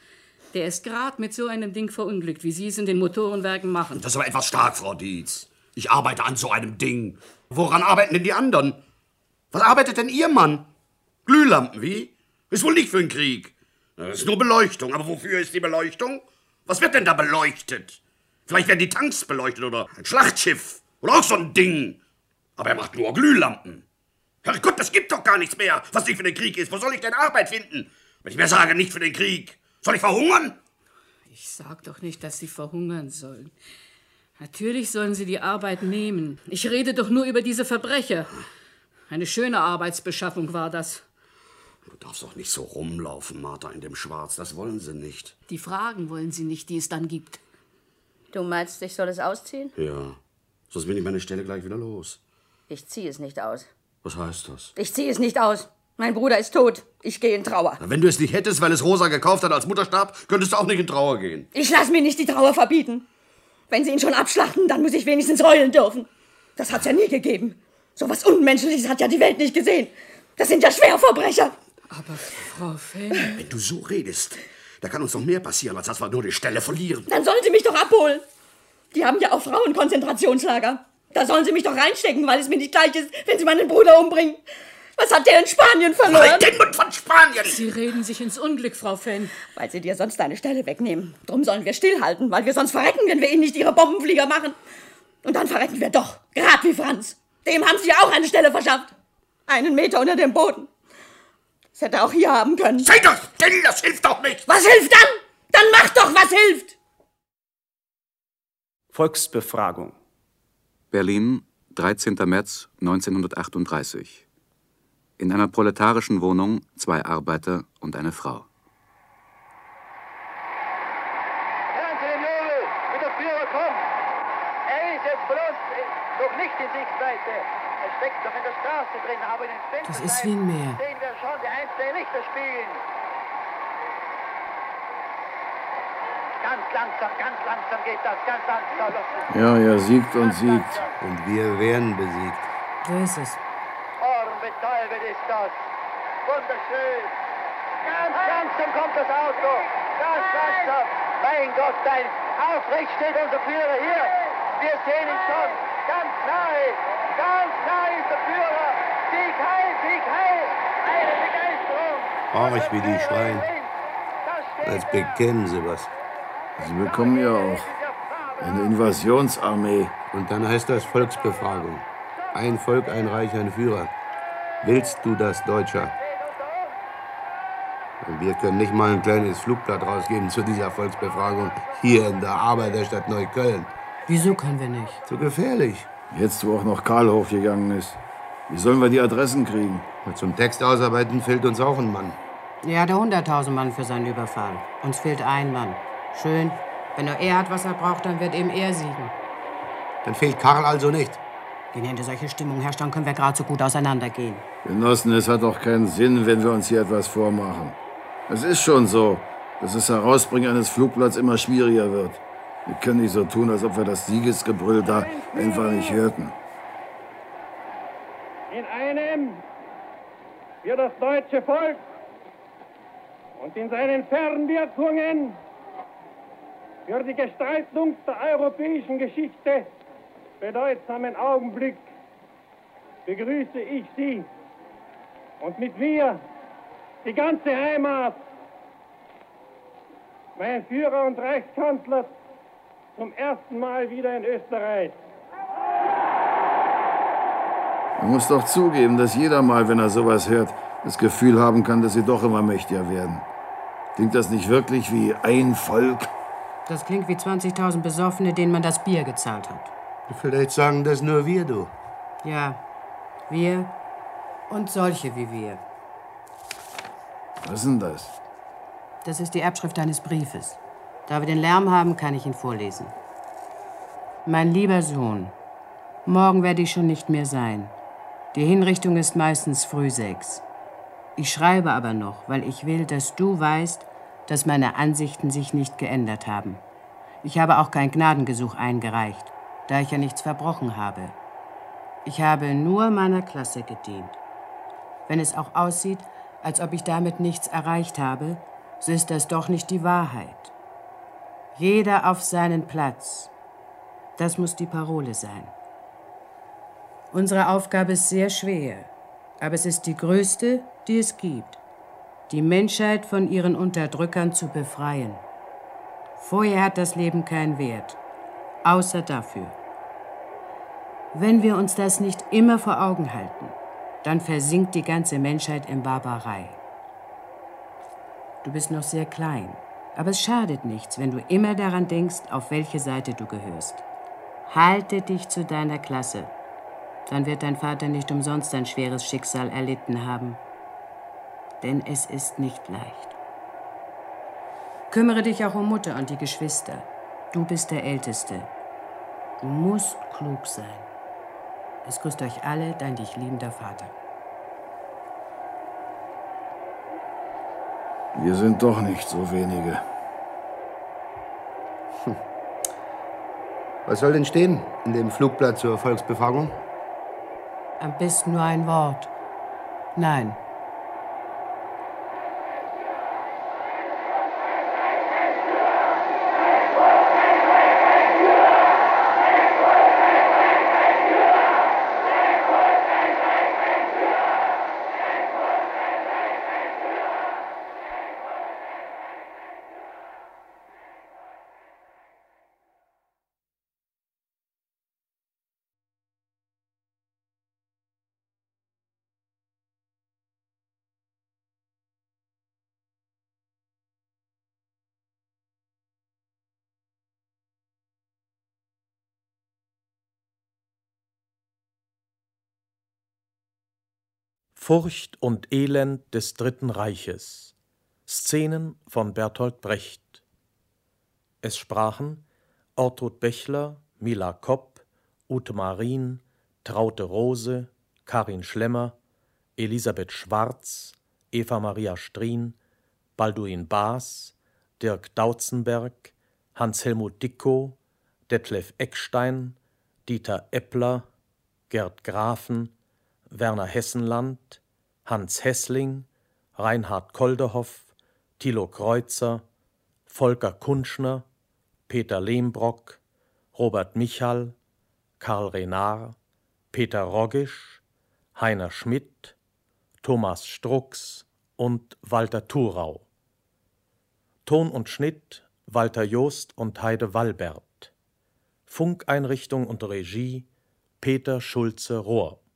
Der ist gerade mit so einem Ding verunglückt, wie Sie es in den Motorenwerken machen. Das ist aber etwas stark, Frau Dietz. Ich arbeite an so einem Ding. Woran arbeiten denn die anderen? Was arbeitet denn Ihr Mann? Glühlampen, wie? Ist wohl nicht für den Krieg. Das ist nur Beleuchtung. Aber wofür ist die Beleuchtung? Was wird denn da beleuchtet? Vielleicht werden die Tanks beleuchtet oder ein Schlachtschiff. Oder auch so ein Ding. Aber er macht nur Glühlampen. Herrgott, das gibt doch gar nichts mehr, was nicht für den Krieg ist. Wo soll ich denn Arbeit finden? Wenn ich mir sage, nicht für den Krieg. Soll ich verhungern? Ich sag doch nicht, dass Sie verhungern sollen. Natürlich sollen Sie die Arbeit nehmen. Ich rede doch nur über diese Verbrecher. Eine schöne Arbeitsbeschaffung war das. Du darfst doch nicht so rumlaufen, Martha, in dem Schwarz. Das wollen sie nicht. Die Fragen wollen Sie nicht, die es dann gibt. Du meinst, ich soll es ausziehen? Ja, sonst bin ich meine Stelle gleich wieder los. Ich ziehe es nicht aus. Was heißt das? Ich ziehe es nicht aus. Mein Bruder ist tot. Ich gehe in Trauer. Na, wenn du es nicht hättest, weil es Rosa gekauft hat als Mutterstab, könntest du auch nicht in Trauer gehen. Ich lass mir nicht die Trauer verbieten. Wenn sie ihn schon abschlachten, dann muss ich wenigstens heulen dürfen. Das hat's ja nie gegeben. So was Unmenschliches hat ja die Welt nicht gesehen. Das sind ja Schwerverbrecher. Aber Frau Fenn... Wenn du so redest, da kann uns noch mehr passieren, als dass wir nur die Stelle verlieren. Dann sollen sie mich doch abholen. Die haben ja auch Frauenkonzentrationslager. Da sollen sie mich doch reinstecken, weil es mir nicht gleich ist, wenn sie meinen Bruder umbringen. Was hat der in Spanien verloren? Halt den Mund von Spanien! Sie reden sich ins Unglück, Frau Fenn. Weil sie dir sonst deine Stelle wegnehmen. Drum sollen wir stillhalten, weil wir sonst verrecken, wenn wir ihnen nicht ihre Bombenflieger machen. Und dann verrecken wir doch, gerade wie Franz. Dem haben sie ja auch eine Stelle verschafft. Einen Meter unter dem Boden. Das hätte er auch hier haben können. Sei doch still, das hilft doch nicht! Was hilft dann? Dann mach doch, was hilft! Volksbefragung. Berlin, dreizehnter März neunzehnhundertachtunddreißig. In einer proletarischen Wohnung zwei Arbeiter und eine Frau. Hören Sie den Jubel, wie der Führer kommt. Er ist jetzt bloß noch nicht in Sichtweite. Er steckt noch in der Straße drin, aber in den Fenstern Das ist wie ein Meer. sehen wir schon die einzelnen Lichter spielen. Ganz langsam, ganz langsam geht das, ganz langsam. Ja, er siegt und siegt. Und wir werden besiegt. So ist es. Ohrenbetäubend ist das. Wunderschön. Ganz langsam kommt das Auto. Ganz langsam. Mein Gott, ein aufrecht steht unser Führer hier. Wir sehen ihn schon. Ganz nahe. Ganz nahe ist der Führer. Sieg heil, Sieg heil. Eine Begeisterung. Horch, wie die schreien. Als bekennen sie was. Sie bekommen ja auch eine Invasionsarmee. Und dann heißt das Volksbefragung. Ein Volk, ein Reich, ein Führer. Willst du das, Deutscher? Und wir können nicht mal ein kleines Flugblatt rausgeben zu dieser Volksbefragung hier in der Arbeiterstadt Neukölln. Wieso können wir nicht? Zu gefährlich. Jetzt, wo auch noch Karl hochgegangen ist. Wie sollen wir die Adressen kriegen? Zum Text ausarbeiten fehlt uns auch ein Mann. Er hatte hunderttausend Mann für seinen Überfall. Uns fehlt ein Mann. Schön. Wenn nur er hat, was er braucht, dann wird eben er siegen. Dann fehlt Karl also nicht. Wenn hinter solche Stimmung herrscht, dann können wir gerade so gut auseinandergehen. Genossen, es hat doch keinen Sinn, wenn wir uns hier etwas vormachen. Es ist schon so, dass das Herausbringen eines Flugblatts immer schwieriger wird. Wir können nicht so tun, als ob wir das Siegesgebrüll da einfach nicht hörten. In einem für das deutsche Volk und in seinen Fernwirkungen für die Gestaltung der europäischen Geschichte bedeutsamen Augenblick begrüße ich Sie und mit mir die ganze Heimat, mein Führer und Reichskanzler, zum ersten Mal wieder in Österreich. Man muss doch zugeben, dass jeder mal, wenn er sowas hört, das Gefühl haben kann, dass sie doch immer mächtiger werden. Klingt das nicht wirklich wie ein Volk? Das klingt wie zwanzigtausend Besoffene, denen man das Bier gezahlt hat. Vielleicht sagen das nur wir, du. Ja, wir und solche wie wir. Was ist denn das? Das ist die Erbschrift eines Briefes. Da wir den Lärm haben, kann ich ihn vorlesen. Mein lieber Sohn, morgen werde ich schon nicht mehr sein. Die Hinrichtung ist meistens früh sechs. Ich schreibe aber noch, weil ich will, dass du weißt, dass meine Ansichten sich nicht geändert haben. Ich habe auch kein Gnadengesuch eingereicht, da ich ja nichts verbrochen habe. Ich habe nur meiner Klasse gedient. Wenn es auch aussieht, als ob ich damit nichts erreicht habe, so ist das doch nicht die Wahrheit. Jeder auf seinen Platz. Das muss die Parole sein. Unsere Aufgabe ist sehr schwer, aber es ist die größte, die es gibt. Die Menschheit von ihren Unterdrückern zu befreien. Vorher hat das Leben keinen Wert, außer dafür. Wenn wir uns das nicht immer vor Augen halten, dann versinkt die ganze Menschheit in Barbarei. Du bist noch sehr klein, aber es schadet nichts, wenn du immer daran denkst, auf welche Seite du gehörst. Halte dich zu deiner Klasse. Dann wird dein Vater nicht umsonst ein schweres Schicksal erlitten haben. Denn es ist nicht leicht. Kümmere dich auch um Mutter und die Geschwister. Du bist der Älteste. Du musst klug sein. Es grüßt euch alle, dein dich liebender Vater. Wir sind doch nicht so wenige. Hm. Was soll denn stehen in dem Flugblatt zur Volksbefragung? Am besten nur ein Wort. Nein. Furcht und Elend des Dritten Reiches. Szenen von Bertolt Brecht. Es sprachen Ortrud Bechler, Mila Kopp, Ute Marin, Traute Rose, Karin Schlemmer, Elisabeth Schwarz, Eva Maria Strien, Balduin Baas, Dirk Dautzenberg, Hans-Helmut Dickow, Detlef Eckstein, Dieter Eppler, Gerd Grafen, Werner Hessenland, Hans Hessling, Reinhard Kolderhoff, Thilo Kreuzer, Volker Kunschner, Peter Lehmbrock, Robert Michal, Karl Renard, Peter Roggisch, Heiner Schmidt, Thomas Strux und Walter Thurau. Ton und Schnitt Walter Joost und Heide Wallbert. Funkeinrichtung und Regie Peter Schulze-Rohr.